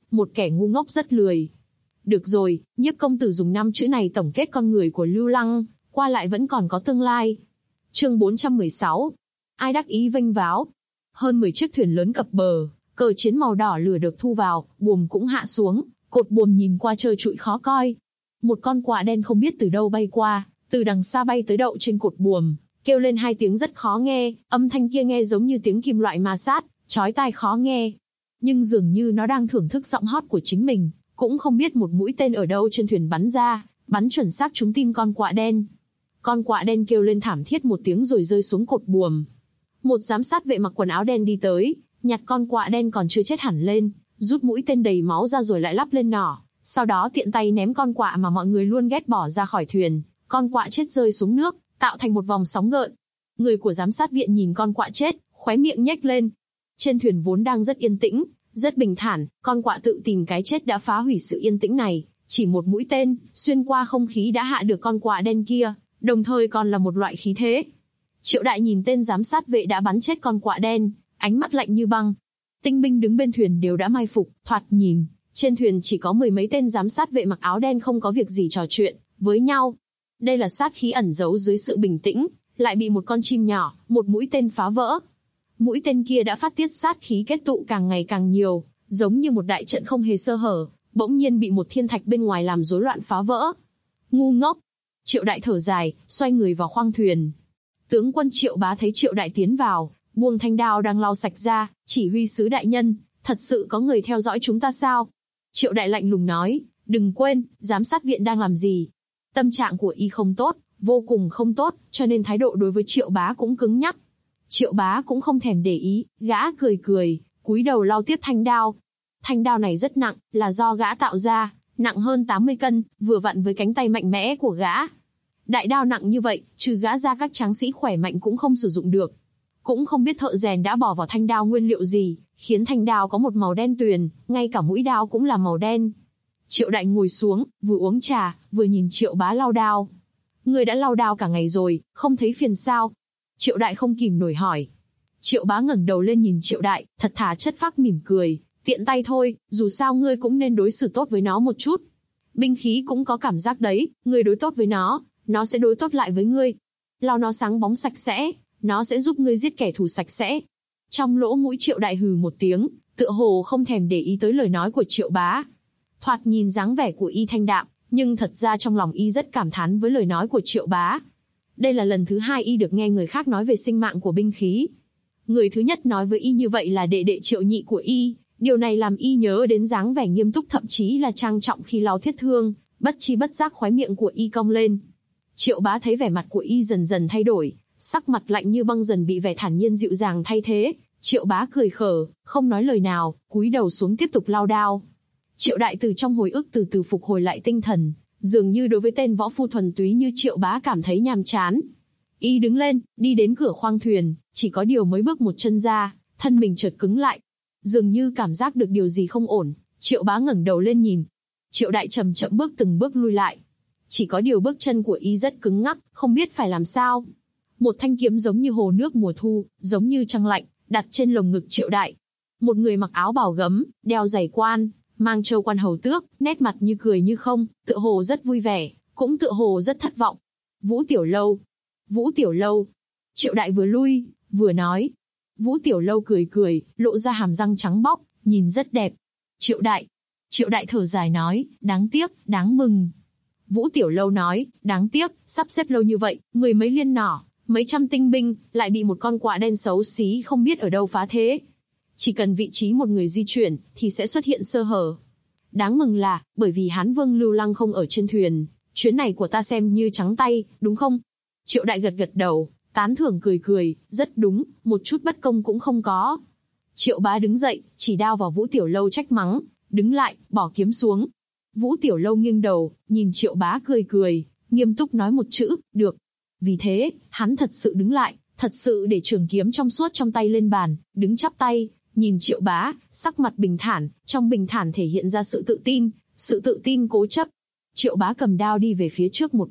ngu ngốc rất lười. Được rồi, Nhiếp công tử dùng 5 chữ này tổng kết con người của Lưu Lăng, qua lại vẫn còn có tương lai. Chương 416. Ai đắc ý vênh váo. Hơn 10 chiếc thuyền lớn cập bờ, cờ chiến màu đỏ lửa được thu vào, buồm cũng hạ xuống, cột buồm nhìn qua trơ trụi khó coi. Một con quạ đen không biết từ đâu bay qua, từ đằng xa bay tới đậu trên cột buồm, kêu lên 2 tiếng rất khó nghe, âm thanh kia nghe giống như tiếng kim loại ma sát, chói tai khó nghe. Nhưng dường như nó đang thưởng thức giọng hót của chính mình, cũng không biết một mũi tên ở đâu trên thuyền bắn ra, bắn chuẩn xác trúng tim con quạ đen. Con quạ đen kêu lên thảm thiết một tiếng rồi rơi xuống cột buồm. Một giám sát vệ mặc quần áo đen đi tới, nhặt con quạ đen còn chưa chết hẳn lên, rút mũi tên đầy máu ra rồi lại lắp lên nỏ, sau đó tiện tay ném con quạ mà mọi người luôn ghét bỏ ra khỏi thuyền. Con quạ chết rơi xuống nước, tạo thành một vòng sóng gợn. Người của giám sát viện nhìn con quạ chết, khóe miệng nhếch lên. Trên thuyền vốn đang rất yên tĩnh, rất bình thản, con quạ tự tìm cái chết đã phá hủy sự yên tĩnh này. Chỉ một mũi tên, xuyên qua không khí đã hạ được con quạ đen kia, đồng thời còn là một loại khí thế. Triệu Đại nhìn tên giám sát vệ đã bắn chết con quạ đen, ánh mắt lạnh như băng. Tinh binh đứng bên thuyền đều đã mai phục, thoạt nhìn, trên thuyền chỉ có 10 mấy tên giám sát vệ mặc áo đen không có việc gì trò chuyện với nhau. Đây là sát khí ẩn giấu dưới sự bình tĩnh, lại bị một con chim nhỏ, một mũi tên phá vỡ. Mũi tên kia đã phát tiết sát khí kết tụ càng ngày càng nhiều, giống như một đại trận không hề sơ hở, bỗng nhiên bị một thiên thạch bên ngoài làm rối loạn phá vỡ. Ngu ngốc! Triệu Đại thở dài, xoay người vào khoang thuyền. Tướng quân Triệu Bá thấy Triệu Đại tiến vào, buông thanh đao đang lau sạch ra, chỉ huy sứ đại nhân, thật sự có người theo dõi chúng ta sao? Triệu Đại lạnh lùng nói, đừng quên, giám sát viện đang làm gì? Tâm trạng của y không tốt, vô cùng không tốt, cho nên thái độ đối với Triệu Bá cũng cứng nhắc. Triệu Bá cũng không thèm để ý, gã cười cười, cúi đầu lau tiếp thanh đao. Thanh đao này rất nặng, là do gã tạo ra, nặng hơn 80 cân, vừa vặn với cánh tay mạnh mẽ của gã. Đại đao nặng như vậy, trừ gã ra các tráng sĩ khỏe mạnh cũng không sử dụng được. Cũng không biết thợ rèn đã bỏ vào thanh đao nguyên liệu gì, khiến thanh đao có một màu đen tuyền, ngay cả mũi đao cũng là màu đen. Triệu Đại ngồi xuống, vừa uống trà, vừa nhìn Triệu Bá lau đao. Người đã lau đao cả ngày rồi, không thấy phiền sao? Triệu Đại không kìm nổi hỏi. Triệu Bá ngẩng đầu lên nhìn Triệu Đại, thật thà chất phác mỉm cười, tiện tay thôi, dù sao ngươi cũng nên đối xử tốt với nó một chút. Binh khí cũng có cảm giác đấy, ngươi đối tốt với nó sẽ đối tốt lại với ngươi. Lau nó sáng bóng sạch sẽ, nó sẽ giúp ngươi giết kẻ thù sạch sẽ. Trong lỗ mũi Triệu Đại hừ một tiếng, tựa hồ không thèm để ý tới lời nói của Triệu Bá. Thoạt nhìn dáng vẻ của y thanh đạm, nhưng thật ra trong lòng y rất cảm thán với lời nói của Triệu Bá. Đây là lần thứ 2 y được nghe người khác nói về sinh mạng của binh khí. Người thứ nhất nói với y như vậy là đệ đệ Triệu Nhị của y, điều này làm y nhớ đến dáng vẻ nghiêm túc thậm chí là trang trọng khi lau thiết thương, bất chi bất giác khóe miệng của y cong lên. Triệu Bá thấy vẻ mặt của y dần dần thay đổi, sắc mặt lạnh như băng dần bị vẻ thản nhiên dịu dàng thay thế. Triệu Bá cười khở, không nói lời nào, cúi đầu xuống tiếp tục lau đao. Triệu Đại từ trong hồi ức từ từ phục hồi lại tinh thần, dường như đối với tên võ phu thuần túy như Triệu Bá cảm thấy nhàm chán. Y đứng lên, đi đến cửa khoang thuyền, chỉ có điều mới bước một chân ra, thân mình chợt cứng lại. Dường như cảm giác được điều gì không ổn, Triệu Bá ngẩng đầu lên nhìn. Triệu Đại chậm chậm bước từng bước lui lại. Chỉ có điều bước chân của y rất cứng ngắc, không biết phải làm sao. Một thanh kiếm giống như hồ nước mùa thu, giống như trăng lạnh, đặt trên lồng ngực Triệu Đại. Một người mặc áo bào gấm, đeo giày quan, mang châu quan hầu tước, nét mặt như cười như không, tựa hồ rất vui vẻ, cũng tựa hồ rất thất vọng. Vũ Tiểu Lâu. Vũ Tiểu Lâu. Triệu Đại vừa lui, vừa nói. Vũ Tiểu Lâu cười cười, lộ ra hàm răng trắng bóc, nhìn rất đẹp. Triệu Đại thở dài nói, đáng tiếc, đáng mừng. Vũ Tiểu Lâu nói, đáng tiếc, sắp xếp lâu như vậy, 10 mấy liên nỏ, mấy trăm tinh binh, lại bị một con quạ đen xấu xí không biết ở đâu phá thế. Chỉ cần vị trí một người di chuyển, thì sẽ xuất hiện sơ hở. Đáng mừng là, bởi vì Hán Vương Lưu Lăng không ở trên thuyền, chuyến này của ta xem như trắng tay, đúng không? Triệu Đại gật gật đầu, tán thưởng cười cười, rất đúng, một chút bất công cũng không có. Triệu Bá đứng dậy, chỉ đao vào Vũ Tiểu Lâu trách mắng, đứng lại, bỏ kiếm xuống. Vũ Tiểu Lâu nghiêng đầu, nhìn Triệu Bá cười cười, nghiêm túc nói một chữ, được. Vì thế, hắn thật sự đứng lại, thật sự để trường kiếm trong suốt trong tay lên bàn, đứng chắp tay, nhìn Triệu Bá, sắc mặt bình thản, trong bình thản thể hiện ra sự tự tin cố chấp. Triệu Bá cầm đao đi về phía trước một bước,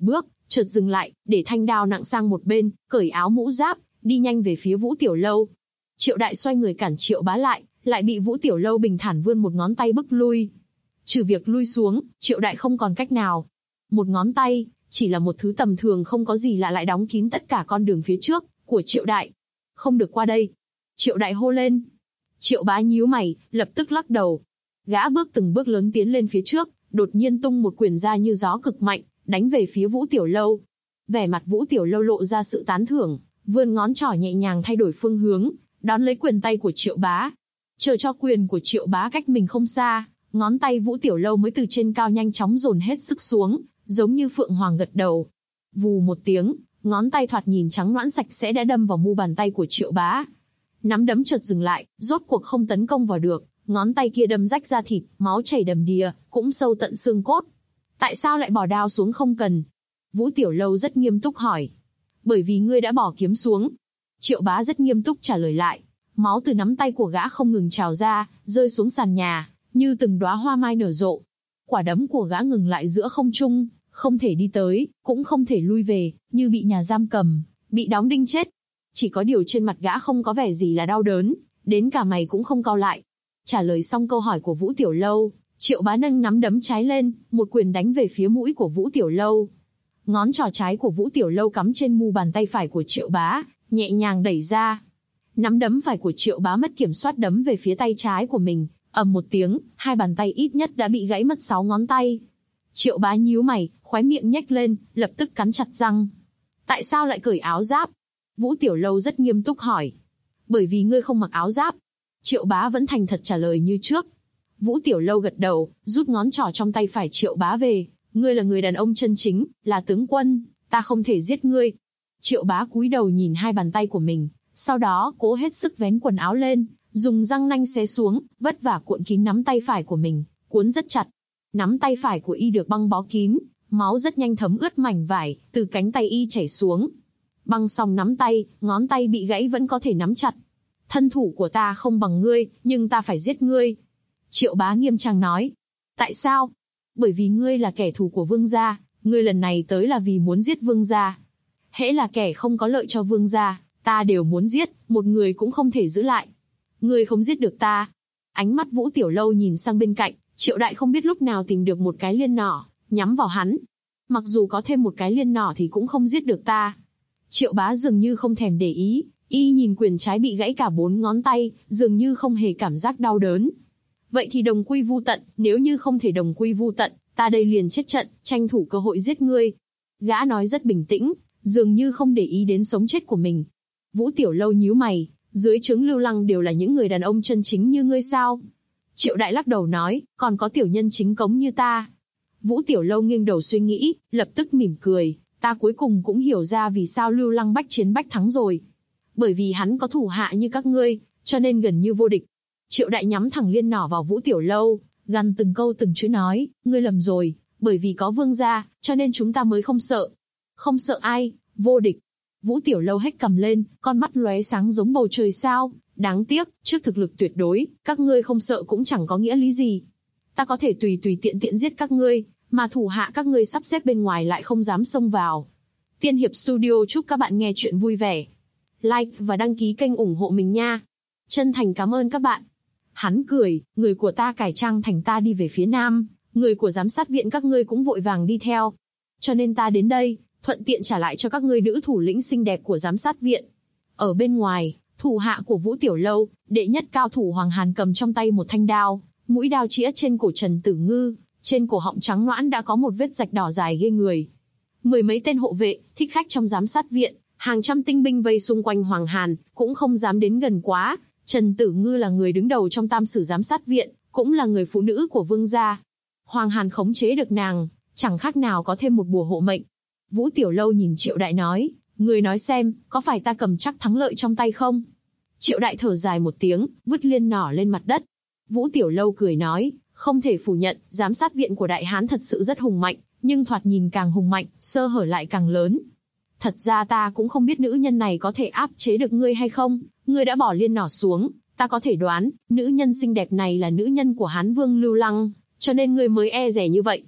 chợt dừng lại, để thanh đao nặng sang một bên, cởi áo mũ giáp, đi nhanh về phía Vũ Tiểu Lâu. Triệu Đại xoay người cản Triệu Bá lại bị Vũ Tiểu Lâu bình thản vươn một ngón tay bức lui. Trừ việc lui xuống, Triệu Đại không còn cách nào. Một ngón tay, chỉ là một thứ tầm thường không có gì lạ lại đóng kín tất cả con đường phía trước của Triệu Đại. Không được qua đây. Triệu Đại hô lên. Triệu Bá nhíu mày, lập tức lắc đầu. Gã bước từng bước lớn tiến lên phía trước, đột nhiên tung một quyền ra như gió cực mạnh, đánh về phía Vũ Tiểu Lâu. Vẻ mặt Vũ Tiểu Lâu lộ ra sự tán thưởng, vươn ngón trỏ nhẹ nhàng thay đổi phương hướng, đón lấy quyền tay của Triệu Bá. Chờ cho quyền của Triệu Bá cách mình không xa, ngón tay Vũ Tiểu Lâu mới từ trên cao nhanh chóng dồn hết sức xuống, giống như phượng hoàng gật đầu. Vù một tiếng, ngón tay thoạt nhìn trắng nõn sạch sẽ đã đâm vào mu bàn tay của Triệu Bá. Nắm đấm chợt dừng lại, rốt cuộc không tấn công vào được, ngón tay kia đâm rách da thịt, máu chảy đầm đìa, cũng sâu tận xương cốt. Tại sao lại bỏ đao xuống không cần? Vũ Tiểu Lâu rất nghiêm túc hỏi. Bởi vì ngươi đã bỏ kiếm xuống. Triệu Bá rất nghiêm túc trả lời lại. Máu từ nắm tay của gã không ngừng trào ra, rơi xuống sàn nhà, như từng đóa hoa mai nở rộ. Quả đấm của gã ngừng lại giữa không trung, không thể đi tới, cũng không thể lui về, như bị nhà giam cầm, bị đóng đinh chết. Chỉ có điều trên mặt gã không có vẻ gì là đau đớn, đến cả mày cũng không cau lại. Trả lời xong câu hỏi của Vũ Tiểu Lâu, Triệu Bá nâng nắm đấm trái lên, một quyền đánh về phía mũi của Vũ Tiểu Lâu. Ngón trỏ trái của Vũ Tiểu Lâu cắm trên mu bàn tay phải của Triệu Bá, nhẹ nhàng đẩy ra. Nắm đấm phải của Triệu Bá mất kiểm soát đấm về phía tay trái của mình, ầm một tiếng, hai bàn tay ít nhất đã bị gãy mất 6 ngón tay. Triệu Bá nhíu mày, khóe miệng nhếch lên, lập tức cắn chặt răng. Tại sao lại cởi áo giáp? Vũ Tiểu Lâu rất nghiêm túc hỏi. Bởi vì ngươi không mặc áo giáp. Triệu Bá vẫn thành thật trả lời như trước. Vũ Tiểu Lâu gật đầu, rút ngón trỏ trong tay phải Triệu Bá về. Ngươi là người đàn ông chân chính, là tướng quân, ta không thể giết ngươi. Triệu Bá cúi đầu nhìn hai bàn tay của mình, sau đó cố hết sức vén quần áo lên, dùng răng nanh xé xuống, vất vả cuộn kín nắm tay phải của mình, cuốn rất chặt. Nắm tay phải của y được băng bó kín, máu rất nhanh thấm ướt mảnh vải, từ cánh tay y chảy xuống. Băng xong nắm tay, ngón tay bị gãy vẫn có thể nắm chặt. Thân thủ của ta không bằng ngươi, nhưng ta phải giết ngươi. Triệu Bá nghiêm trang nói. Tại sao? Bởi vì ngươi là kẻ thù của vương gia, ngươi lần này tới là vì muốn giết vương gia. Hễ là kẻ không có lợi cho vương gia, ta đều muốn giết, một người cũng không thể giữ lại. Ngươi không giết được ta. Ánh mắt Vũ Tiểu Lâu nhìn sang bên cạnh, Triệu Đại không biết lúc nào tìm được một cái liên nỏ, nhắm vào hắn. Mặc dù có thêm một cái liên nỏ thì cũng không giết được ta. Triệu Bá dường như không thèm để ý, y nhìn quyền trái bị gãy cả 4 ngón tay, dường như không hề cảm giác đau đớn. Vậy thì đồng quy vu tận, nếu như không thể đồng quy vu tận, ta đây liền chết trận, tranh thủ cơ hội giết ngươi. Gã nói rất bình tĩnh, dường như không để ý đến sống chết của mình. Vũ Tiểu Lâu nhíu mày, dưới trướng Lưu Lăng đều là những người đàn ông chân chính như ngươi sao? Triệu Đại lắc đầu nói, còn có tiểu nhân chính cống như ta. Vũ Tiểu Lâu nghiêng đầu suy nghĩ, lập tức mỉm cười, ta cuối cùng cũng hiểu ra vì sao Lưu Lăng bách chiến bách thắng rồi. Bởi vì hắn có thủ hạ như các ngươi, cho nên gần như vô địch. Triệu Đại nhắm thẳng liên nỏ vào Vũ Tiểu Lâu, gằn từng câu từng chữ nói, ngươi lầm rồi, bởi vì có vương gia, cho nên chúng ta mới không sợ. Không sợ ai, vô địch. Vũ Tiểu Lâu hét cầm lên, con mắt lóe sáng giống bầu trời sao. Đáng tiếc, trước thực lực tuyệt đối, các ngươi không sợ cũng chẳng có nghĩa lý gì. Ta có thể tùy tiện giết các ngươi, mà thủ hạ các ngươi sắp xếp bên ngoài lại không dám xông vào. Tiên Hiệp Studio chúc các bạn nghe chuyện vui vẻ. Like và đăng ký kênh ủng hộ mình nha. Chân thành cảm ơn các bạn. Hắn cười, người của ta cải trang thành ta đi về phía nam, người của giám sát viện các ngươi cũng vội vàng đi theo. Cho nên ta đến đây, thuận tiện trả lại cho các ngươi nữ thủ lĩnh xinh đẹp của giám sát viện. Ở bên ngoài, thủ hạ của Vũ Tiểu Lâu, đệ nhất cao thủ Hoàng Hàn cầm trong tay một thanh đao, mũi đao chĩa trên cổ Trần Tử Ngư, trên cổ họng trắng nõn đã có một vết rạch đỏ dài ghê người. Mười mấy tên hộ vệ, thích khách trong giám sát viện, hàng trăm tinh binh vây xung quanh Hoàng Hàn, cũng không dám đến gần quá. Trần Tử Ngư là người đứng đầu trong tam sử giám sát viện, cũng là người phụ nữ của vương gia. Hoàng Hàn khống chế được nàng, chẳng khác nào có thêm một bùa hộ mệnh. Vũ Tiểu Lâu nhìn Triệu Đại nói, người nói xem, có phải ta cầm chắc thắng lợi trong tay không? Triệu Đại thở dài một tiếng, vứt liên nỏ lên mặt đất. Vũ Tiểu Lâu cười nói, không thể phủ nhận, giám sát viện của Đại Hán thật sự rất hùng mạnh, nhưng thoạt nhìn càng hùng mạnh, sơ hở lại càng lớn. Thật ra ta cũng không biết nữ nhân này có thể áp chế được ngươi hay không, ngươi đã bỏ liên nỏ xuống, ta có thể đoán, nữ nhân xinh đẹp này là nữ nhân của Hán Vương Lưu Lăng, cho nên ngươi mới e dè như vậy.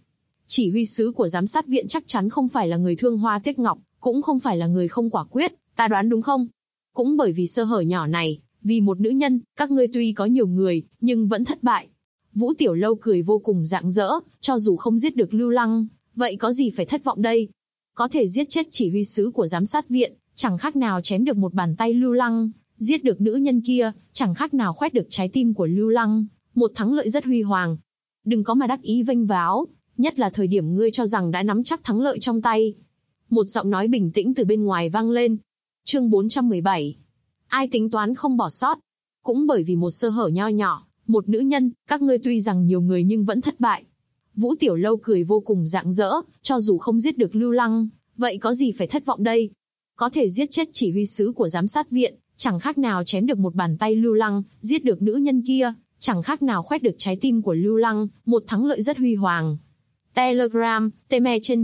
Chỉ huy sứ của giám sát viện chắc chắn không phải là người thương hoa tiếc ngọc, cũng không phải là người không quả quyết, ta đoán đúng không? Cũng bởi vì sơ hở nhỏ này, vì một nữ nhân, các ngươi tuy có nhiều người, nhưng vẫn thất bại. Vũ Tiểu Lâu cười vô cùng rạng rỡ, cho dù không giết được Lưu Lăng, vậy có gì phải thất vọng đây? Có thể giết chết chỉ huy sứ của giám sát viện, chẳng khác nào chém được một bàn tay Lưu Lăng, giết được nữ nhân kia, chẳng khác nào khoét được trái tim của Lưu Lăng, một thắng lợi rất huy hoàng. Đừng có mà đắc ý vênh váo, nhất là thời điểm ngươi cho rằng đã nắm chắc thắng lợi trong tay. Một giọng nói bình tĩnh từ bên ngoài vang lên. Chương 417. Ai tính toán không bỏ sót. Cũng bởi vì một sơ hở nho nhỏ, một nữ nhân, các ngươi tuy rằng nhiều người nhưng vẫn thất bại. Vũ Tiểu Lâu cười vô cùng rạng rỡ, cho dù không giết được Lưu Lăng, vậy có gì phải thất vọng đây? Có thể giết chết chỉ huy sứ của giám sát viện, chẳng khác nào chém được một bàn tay Lưu Lăng, giết được nữ nhân kia, chẳng khác nào khoét được trái tim của Lưu Lăng, một thắng lợi rất huy hoàng. Telegram, Tme trên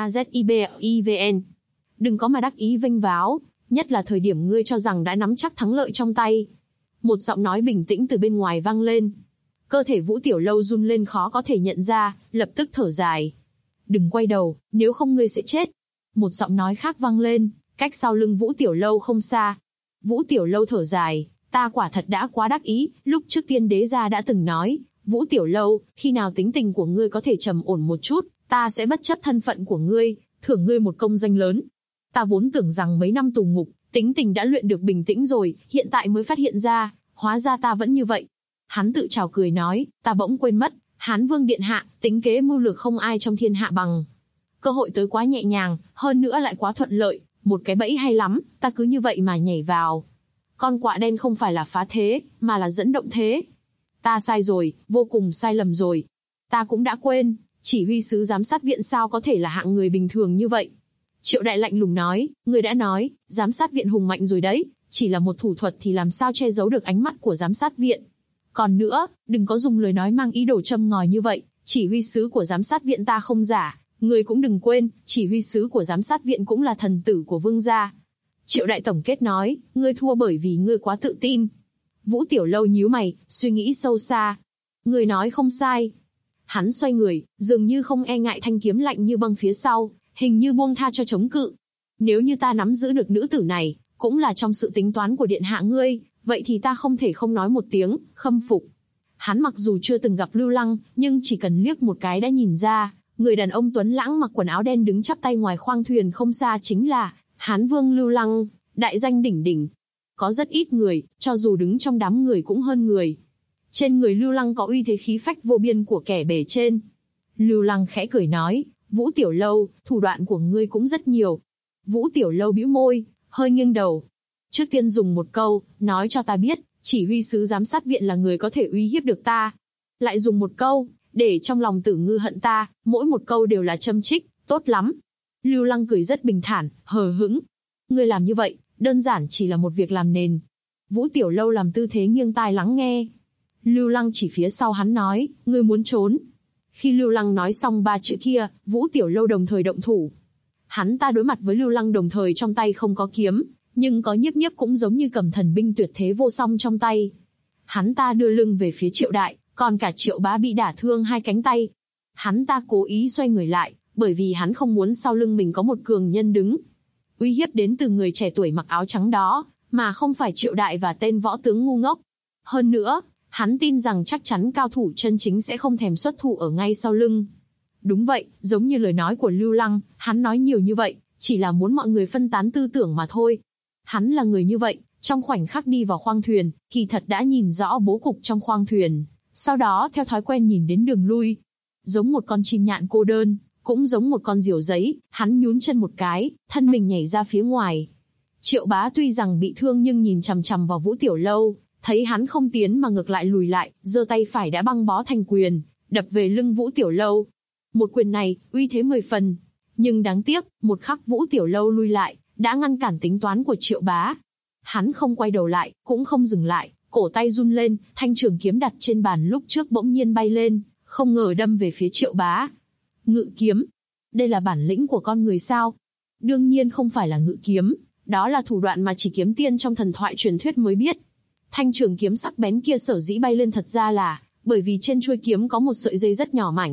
LAZIBIVN. Đừng có mà đắc ý vênh váo, nhất là thời điểm ngươi cho rằng đã nắm chắc thắng lợi trong tay. Một giọng nói bình tĩnh từ bên ngoài vang lên. Cơ thể Vũ Tiểu Lâu run lên khó có thể nhận ra, lập tức thở dài. Đừng quay đầu, nếu không ngươi sẽ chết. Một giọng nói khác vang lên, cách sau lưng Vũ Tiểu Lâu không xa. Vũ Tiểu Lâu thở dài, ta quả thật đã quá đắc ý, lúc trước Tiên Đế gia đã từng nói, Vũ Tiểu Lâu, khi nào tính tình của ngươi có thể trầm ổn một chút, ta sẽ bất chấp thân phận của ngươi, thưởng ngươi một công danh lớn. Ta vốn tưởng rằng mấy năm tù ngục, tính tình đã luyện được bình tĩnh rồi, hiện tại mới phát hiện ra, hóa ra ta vẫn như vậy. Hắn tự trào cười nói, ta bỗng quên mất, Hán Vương Điện Hạ, tính kế mưu lược không ai trong thiên hạ bằng. Cơ hội tới quá nhẹ nhàng, hơn nữa lại quá thuận lợi, một cái bẫy hay lắm, ta cứ như vậy mà nhảy vào. Con quạ đen không phải là phá thế, mà là dẫn động thế. Ta sai rồi, vô cùng sai lầm rồi. Ta cũng đã quên, chỉ huy sứ giám sát viện sao có thể là hạng người bình thường như vậy. Triệu Đại lạnh lùng nói, người đã nói, giám sát viện hùng mạnh rồi đấy, chỉ là một thủ thuật thì làm sao che giấu được ánh mắt của giám sát viện. Còn nữa, đừng có dùng lời nói mang ý đồ châm ngòi như vậy, chỉ huy sứ của giám sát viện ta không giả, người cũng đừng quên, chỉ huy sứ của giám sát viện cũng là thần tử của vương gia. Triệu Đại tổng kết nói, ngươi thua bởi vì ngươi quá tự tin. Vũ Tiểu Lâu nhíu mày, suy nghĩ sâu xa. Ngươi nói không sai. Hắn xoay người, dường như không e ngại thanh kiếm lạnh như băng phía sau, hình như buông tha cho chống cự. Nếu như ta nắm giữ được nữ tử này, cũng là trong sự tính toán của điện hạ ngươi, vậy thì ta không thể không nói một tiếng, khâm phục. Hắn mặc dù chưa từng gặp Lưu Lăng, nhưng chỉ cần liếc một cái đã nhìn ra, người đàn ông tuấn lãng mặc quần áo đen đứng chắp tay ngoài khoang thuyền không xa chính là Hán Vương Lưu Lăng, đại danh đỉnh đỉnh. Có rất ít người, cho dù đứng trong đám người cũng hơn người. Trên người Lưu Lăng có uy thế khí phách vô biên của kẻ bề trên. Lưu Lăng khẽ cười nói, Vũ Tiểu Lâu, thủ đoạn của ngươi cũng rất nhiều. Vũ Tiểu Lâu bĩu môi, hơi nghiêng đầu. Trước tiên dùng một câu, nói cho ta biết, chỉ huy sứ giám sát viện là người có thể uy hiếp được ta. Lại dùng một câu, để trong lòng Tử Ngư hận ta, mỗi một câu đều là châm chích, tốt lắm. Lưu Lăng cười rất bình thản, hờ hững. Ngươi làm như vậy, đơn giản chỉ là một việc làm nền. Vũ Tiểu Lâu làm tư thế nghiêng tai lắng nghe. Lưu Lăng chỉ phía sau hắn nói, ngươi muốn trốn. Khi Lưu Lăng nói xong ba chữ kia, Vũ Tiểu Lâu đồng thời động thủ. Hắn ta đối mặt với Lưu Lăng đồng thời trong tay không có kiếm, nhưng có nhiếp nhiếp cũng giống như cầm thần binh tuyệt thế vô song trong tay. Hắn ta đưa lưng về phía Triệu Đại, còn cả Triệu Bá bị đả thương hai cánh tay. Hắn ta cố ý xoay người lại, bởi vì hắn không muốn sau lưng mình có một cường nhân đứng. Uy hiếp đến từ người trẻ tuổi mặc áo trắng đó, mà không phải Triệu Đại và tên võ tướng ngu ngốc. Hơn nữa, hắn tin rằng chắc chắn cao thủ chân chính sẽ không thèm xuất thủ ở ngay sau lưng. Đúng vậy, giống như lời nói của Lưu Lăng, hắn nói nhiều như vậy, chỉ là muốn mọi người phân tán tư tưởng mà thôi. Hắn là người như vậy, trong khoảnh khắc đi vào khoang thuyền, kỳ thật đã nhìn rõ bố cục trong khoang thuyền, sau đó theo thói quen nhìn đến đường lui. Giống một con chim nhạn cô đơn, cũng giống một con diều giấy, hắn nhún chân một cái, thân mình nhảy ra phía ngoài. Triệu Bá tuy rằng bị thương nhưng nhìn chằm chằm vào Vũ Tiểu Lâu, thấy hắn không tiến mà ngược lại lùi lại, giơ tay phải đã băng bó thành quyền, đập về lưng Vũ Tiểu Lâu. Một quyền này, uy thế 10 phần. Nhưng đáng tiếc, một khắc Vũ Tiểu Lâu lui lại, đã ngăn cản tính toán của Triệu Bá. Hắn không quay đầu lại, cũng không dừng lại, cổ tay run lên, thanh trường kiếm đặt trên bàn lúc trước bỗng nhiên bay lên, không ngờ đâm về phía Triệu Bá. Ngự kiếm. Đây là bản lĩnh của con người sao? Đương nhiên không phải là ngự kiếm, đó là thủ đoạn mà chỉ kiếm tiên trong thần thoại truyền thuyết mới biết. Thanh trường kiếm sắc bén kia sở dĩ bay lên thật ra là bởi vì trên chuôi kiếm có một sợi dây rất nhỏ mảnh,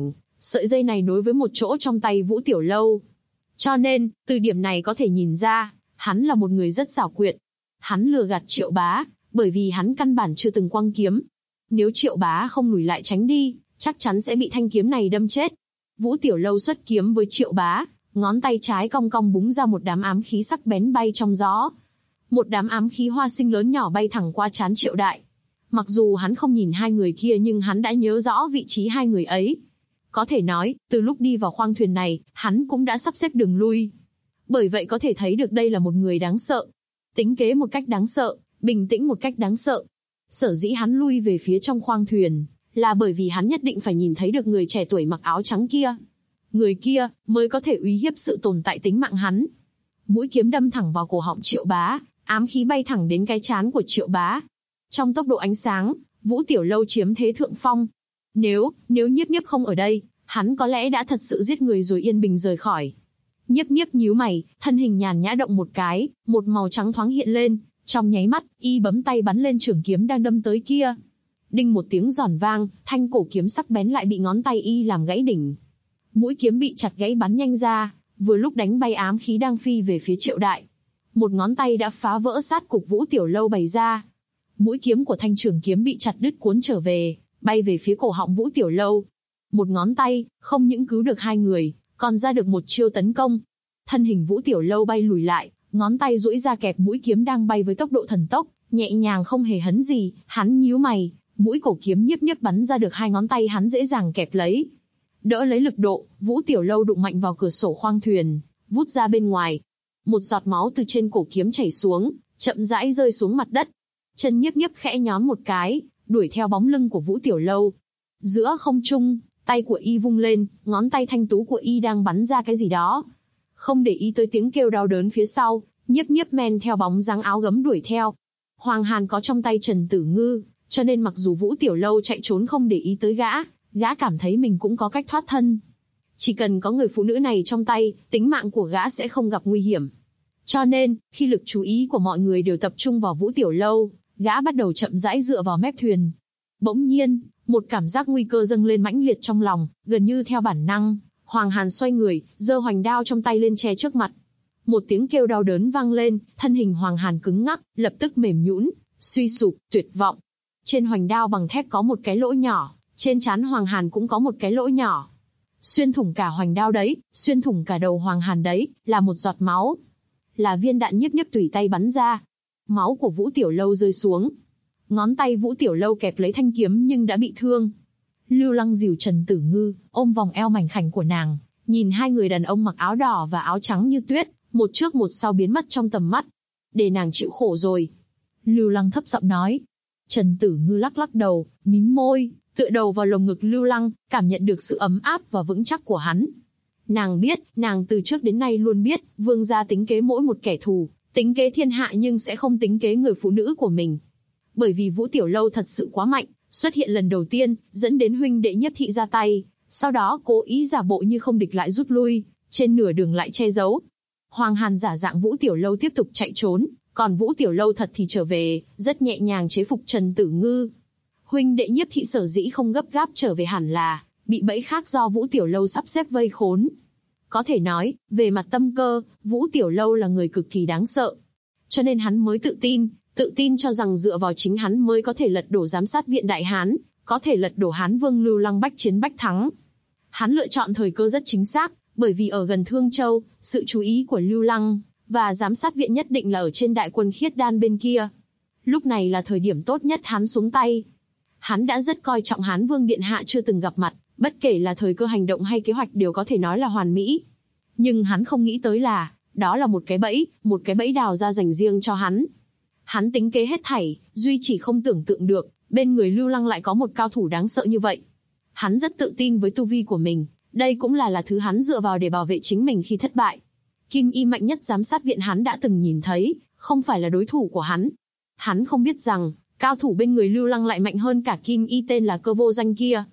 Sợi dây này nối với một chỗ trong tay Vũ Tiểu Lâu. Cho nên, từ điểm này có thể nhìn ra, hắn là một người rất xảo quyệt. Hắn lừa gạt Triệu Bá, bởi vì hắn căn bản chưa từng quăng kiếm. Nếu Triệu Bá không lùi lại tránh đi, chắc chắn sẽ bị thanh kiếm này đâm chết. Vũ Tiểu Lâu xuất kiếm với Triệu Bá, ngón tay trái cong cong búng ra một đám ám khí sắc bén bay trong gió. Một đám ám khí hoa sinh lớn nhỏ bay thẳng qua trán Triệu Đại. Mặc dù hắn không nhìn hai người kia nhưng hắn đã nhớ rõ vị trí hai người ấy. Có thể nói, từ lúc đi vào khoang thuyền này, hắn cũng đã sắp xếp đường lui. Bởi vậy có thể thấy được đây là một người đáng sợ. Tính kế một cách đáng sợ, bình tĩnh một cách đáng sợ. Sở dĩ hắn lui về phía trong khoang thuyền, là bởi vì hắn nhất định phải nhìn thấy được người trẻ tuổi mặc áo trắng kia. Người kia mới có thể uy hiếp sự tồn tại tính mạng hắn. Mũi kiếm đâm thẳng vào cổ họng Triệu Bá, ám khí bay thẳng đến cái trán của Triệu Bá. Trong tốc độ ánh sáng, Vũ Tiểu Lâu chiếm thế thượng phong. Nếu Nhiếp Nhiếp không ở đây, hắn có lẽ đã thật sự giết người rồi yên bình rời khỏi. Nhiếp Nhiếp nhíu mày, thân hình nhàn nhã động một cái, một màu trắng thoáng hiện lên, trong nháy mắt, y bấm tay bắn lên trường kiếm đang đâm tới kia. Đinh một tiếng giòn vang, thanh cổ kiếm sắc bén lại bị ngón tay y làm gãy đỉnh. Mũi kiếm bị chặt gãy bắn nhanh ra, vừa lúc đánh bay ám khí đang phi về phía Triệu Đại. Một ngón tay đã phá vỡ sát cục Vũ Tiểu Lâu bày ra. Mũi kiếm của thanh trường kiếm bị chặt đứt cuốn trở về, bay về phía cổ họng Vũ Tiểu Lâu. Một ngón tay, không những cứu được hai người, còn ra được một chiêu tấn công. Thân hình Vũ Tiểu Lâu bay lùi lại, ngón tay duỗi ra kẹp mũi kiếm đang bay với tốc độ thần tốc, nhẹ nhàng không hề hấn gì, hắn nhíu mày, mũi cổ kiếm Nhiếp Nhiếp bắn ra được hai ngón tay hắn dễ dàng kẹp lấy. Đỡ lấy lực độ, Vũ Tiểu Lâu đụng mạnh vào cửa sổ khoang thuyền, vút ra bên ngoài. Một giọt máu từ trên cổ kiếm chảy xuống, chậm rãi rơi xuống mặt đất. Chân Nhiếp Nhiếp khẽ nhón một cái, đuổi theo bóng lưng của Vũ Tiểu Lâu. Giữa không trung, tay của y vung lên, ngón tay thanh tú của y đang bắn ra cái gì đó. Không để ý tới tiếng kêu đau đớn phía sau, Nhiếp Nhiếp men theo bóng dáng áo gấm đuổi theo. Hoàng Hàn có trong tay Trần Tử Ngư, cho nên mặc dù Vũ Tiểu Lâu chạy trốn không để ý tới gã cảm thấy mình cũng có cách thoát thân. Chỉ cần có người phụ nữ này trong tay, tính mạng của gã sẽ không gặp nguy hiểm. Cho nên, khi lực chú ý của mọi người đều tập trung vào Vũ Tiểu Lâu, gã bắt đầu chậm rãi dựa vào mép thuyền. Bỗng nhiên, một cảm giác nguy cơ dâng lên mãnh liệt trong lòng, gần như theo bản năng, Hoàng Hàn xoay người, giơ hoành đao trong tay lên che trước mặt. Một tiếng kêu đau đớn vang lên, thân hình Hoàng Hàn cứng ngắc, lập tức mềm nhũn, suy sụp, tuyệt vọng. Trên hoành đao bằng thép có một cái lỗ nhỏ, trên trán Hoàng Hàn cũng có một cái lỗ nhỏ. Xuyên thủng cả hoành đao đấy, xuyên thủng cả đầu Hoàng Hàn đấy, là một giọt máu. Là viên đạn Nhiếp Nhiếp tùy tay bắn ra. Máu của Vũ Tiểu Lâu rơi xuống. Ngón tay Vũ Tiểu Lâu kẹp lấy thanh kiếm nhưng đã bị thương. Lưu Lăng dìu Trần Tử Ngư, ôm vòng eo mảnh khảnh của nàng, nhìn hai người đàn ông mặc áo đỏ và áo trắng như tuyết, một trước một sau biến mất trong tầm mắt. Để nàng chịu khổ rồi. Lưu Lăng thấp giọng nói. Trần Tử Ngư lắc lắc đầu, mím môi, tựa đầu vào lồng ngực Lưu Lăng, cảm nhận được sự ấm áp và vững chắc của hắn. Nàng biết, nàng từ trước đến nay luôn biết, vương gia tính kế mỗi một kẻ thù, tính kế thiên hạ nhưng sẽ không tính kế người phụ nữ của mình. Bởi vì Vũ Tiểu Lâu thật sự quá mạnh, xuất hiện lần đầu tiên, dẫn đến huynh đệ Nhiếp thị ra tay, sau đó cố ý giả bộ như không địch lại rút lui, trên nửa đường lại che giấu. Hoàng Hàn giả dạng Vũ Tiểu Lâu tiếp tục chạy trốn, còn Vũ Tiểu Lâu thật thì trở về, rất nhẹ nhàng chế phục Trần Tử Ngư. Huynh đệ Nhiếp thị sở dĩ không gấp gáp trở về hẳn là bị bẫy khác do Vũ Tiểu Lâu sắp xếp vây khốn. Có thể nói, về mặt tâm cơ, Vũ Tiểu Lâu là người cực kỳ đáng sợ. Cho nên hắn mới tự tin cho rằng dựa vào chính hắn mới có thể lật đổ giám sát viện Đại Hán, có thể lật đổ Hán Vương Lưu Lăng bách chiến bách thắng. Hắn lựa chọn thời cơ rất chính xác, bởi vì ở gần Thương Châu, sự chú ý của Lưu Lăng và giám sát viện nhất định là ở trên đại quân Khiết Đan bên kia. Lúc này là thời điểm tốt nhất hắn xuống tay. Hắn đã rất coi trọng Hán Vương Điện Hạ chưa từng gặp mặt, bất kể là thời cơ hành động hay kế hoạch đều có thể nói là hoàn mỹ. Nhưng hắn không nghĩ tới là, đó là một cái bẫy đào ra dành riêng cho hắn. Hắn tính kế hết thảy, duy chỉ không tưởng tượng được, bên người Lưu Lăng lại có một cao thủ đáng sợ như vậy. Hắn rất tự tin với tu vi của mình, đây cũng là thứ hắn dựa vào để bảo vệ chính mình khi thất bại. Kim Y mạnh nhất giám sát viện hắn đã từng nhìn thấy, không phải là đối thủ của hắn. Hắn không biết rằng, cao thủ bên người Lưu Lăng lại mạnh hơn cả Kim Y tên là Cơ Vô Danh kia.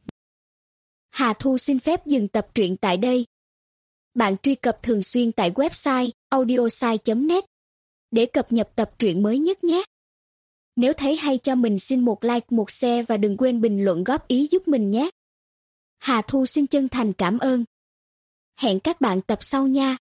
Hà Thu xin phép dừng tập truyện tại đây. Bạn truy cập thường xuyên tại website audiosai.net để cập nhật tập truyện mới nhất nhé. Nếu thấy hay cho mình xin một like, một share và đừng quên bình luận góp ý giúp mình nhé. Hà Thu xin chân thành cảm ơn. Hẹn các bạn tập sau nha.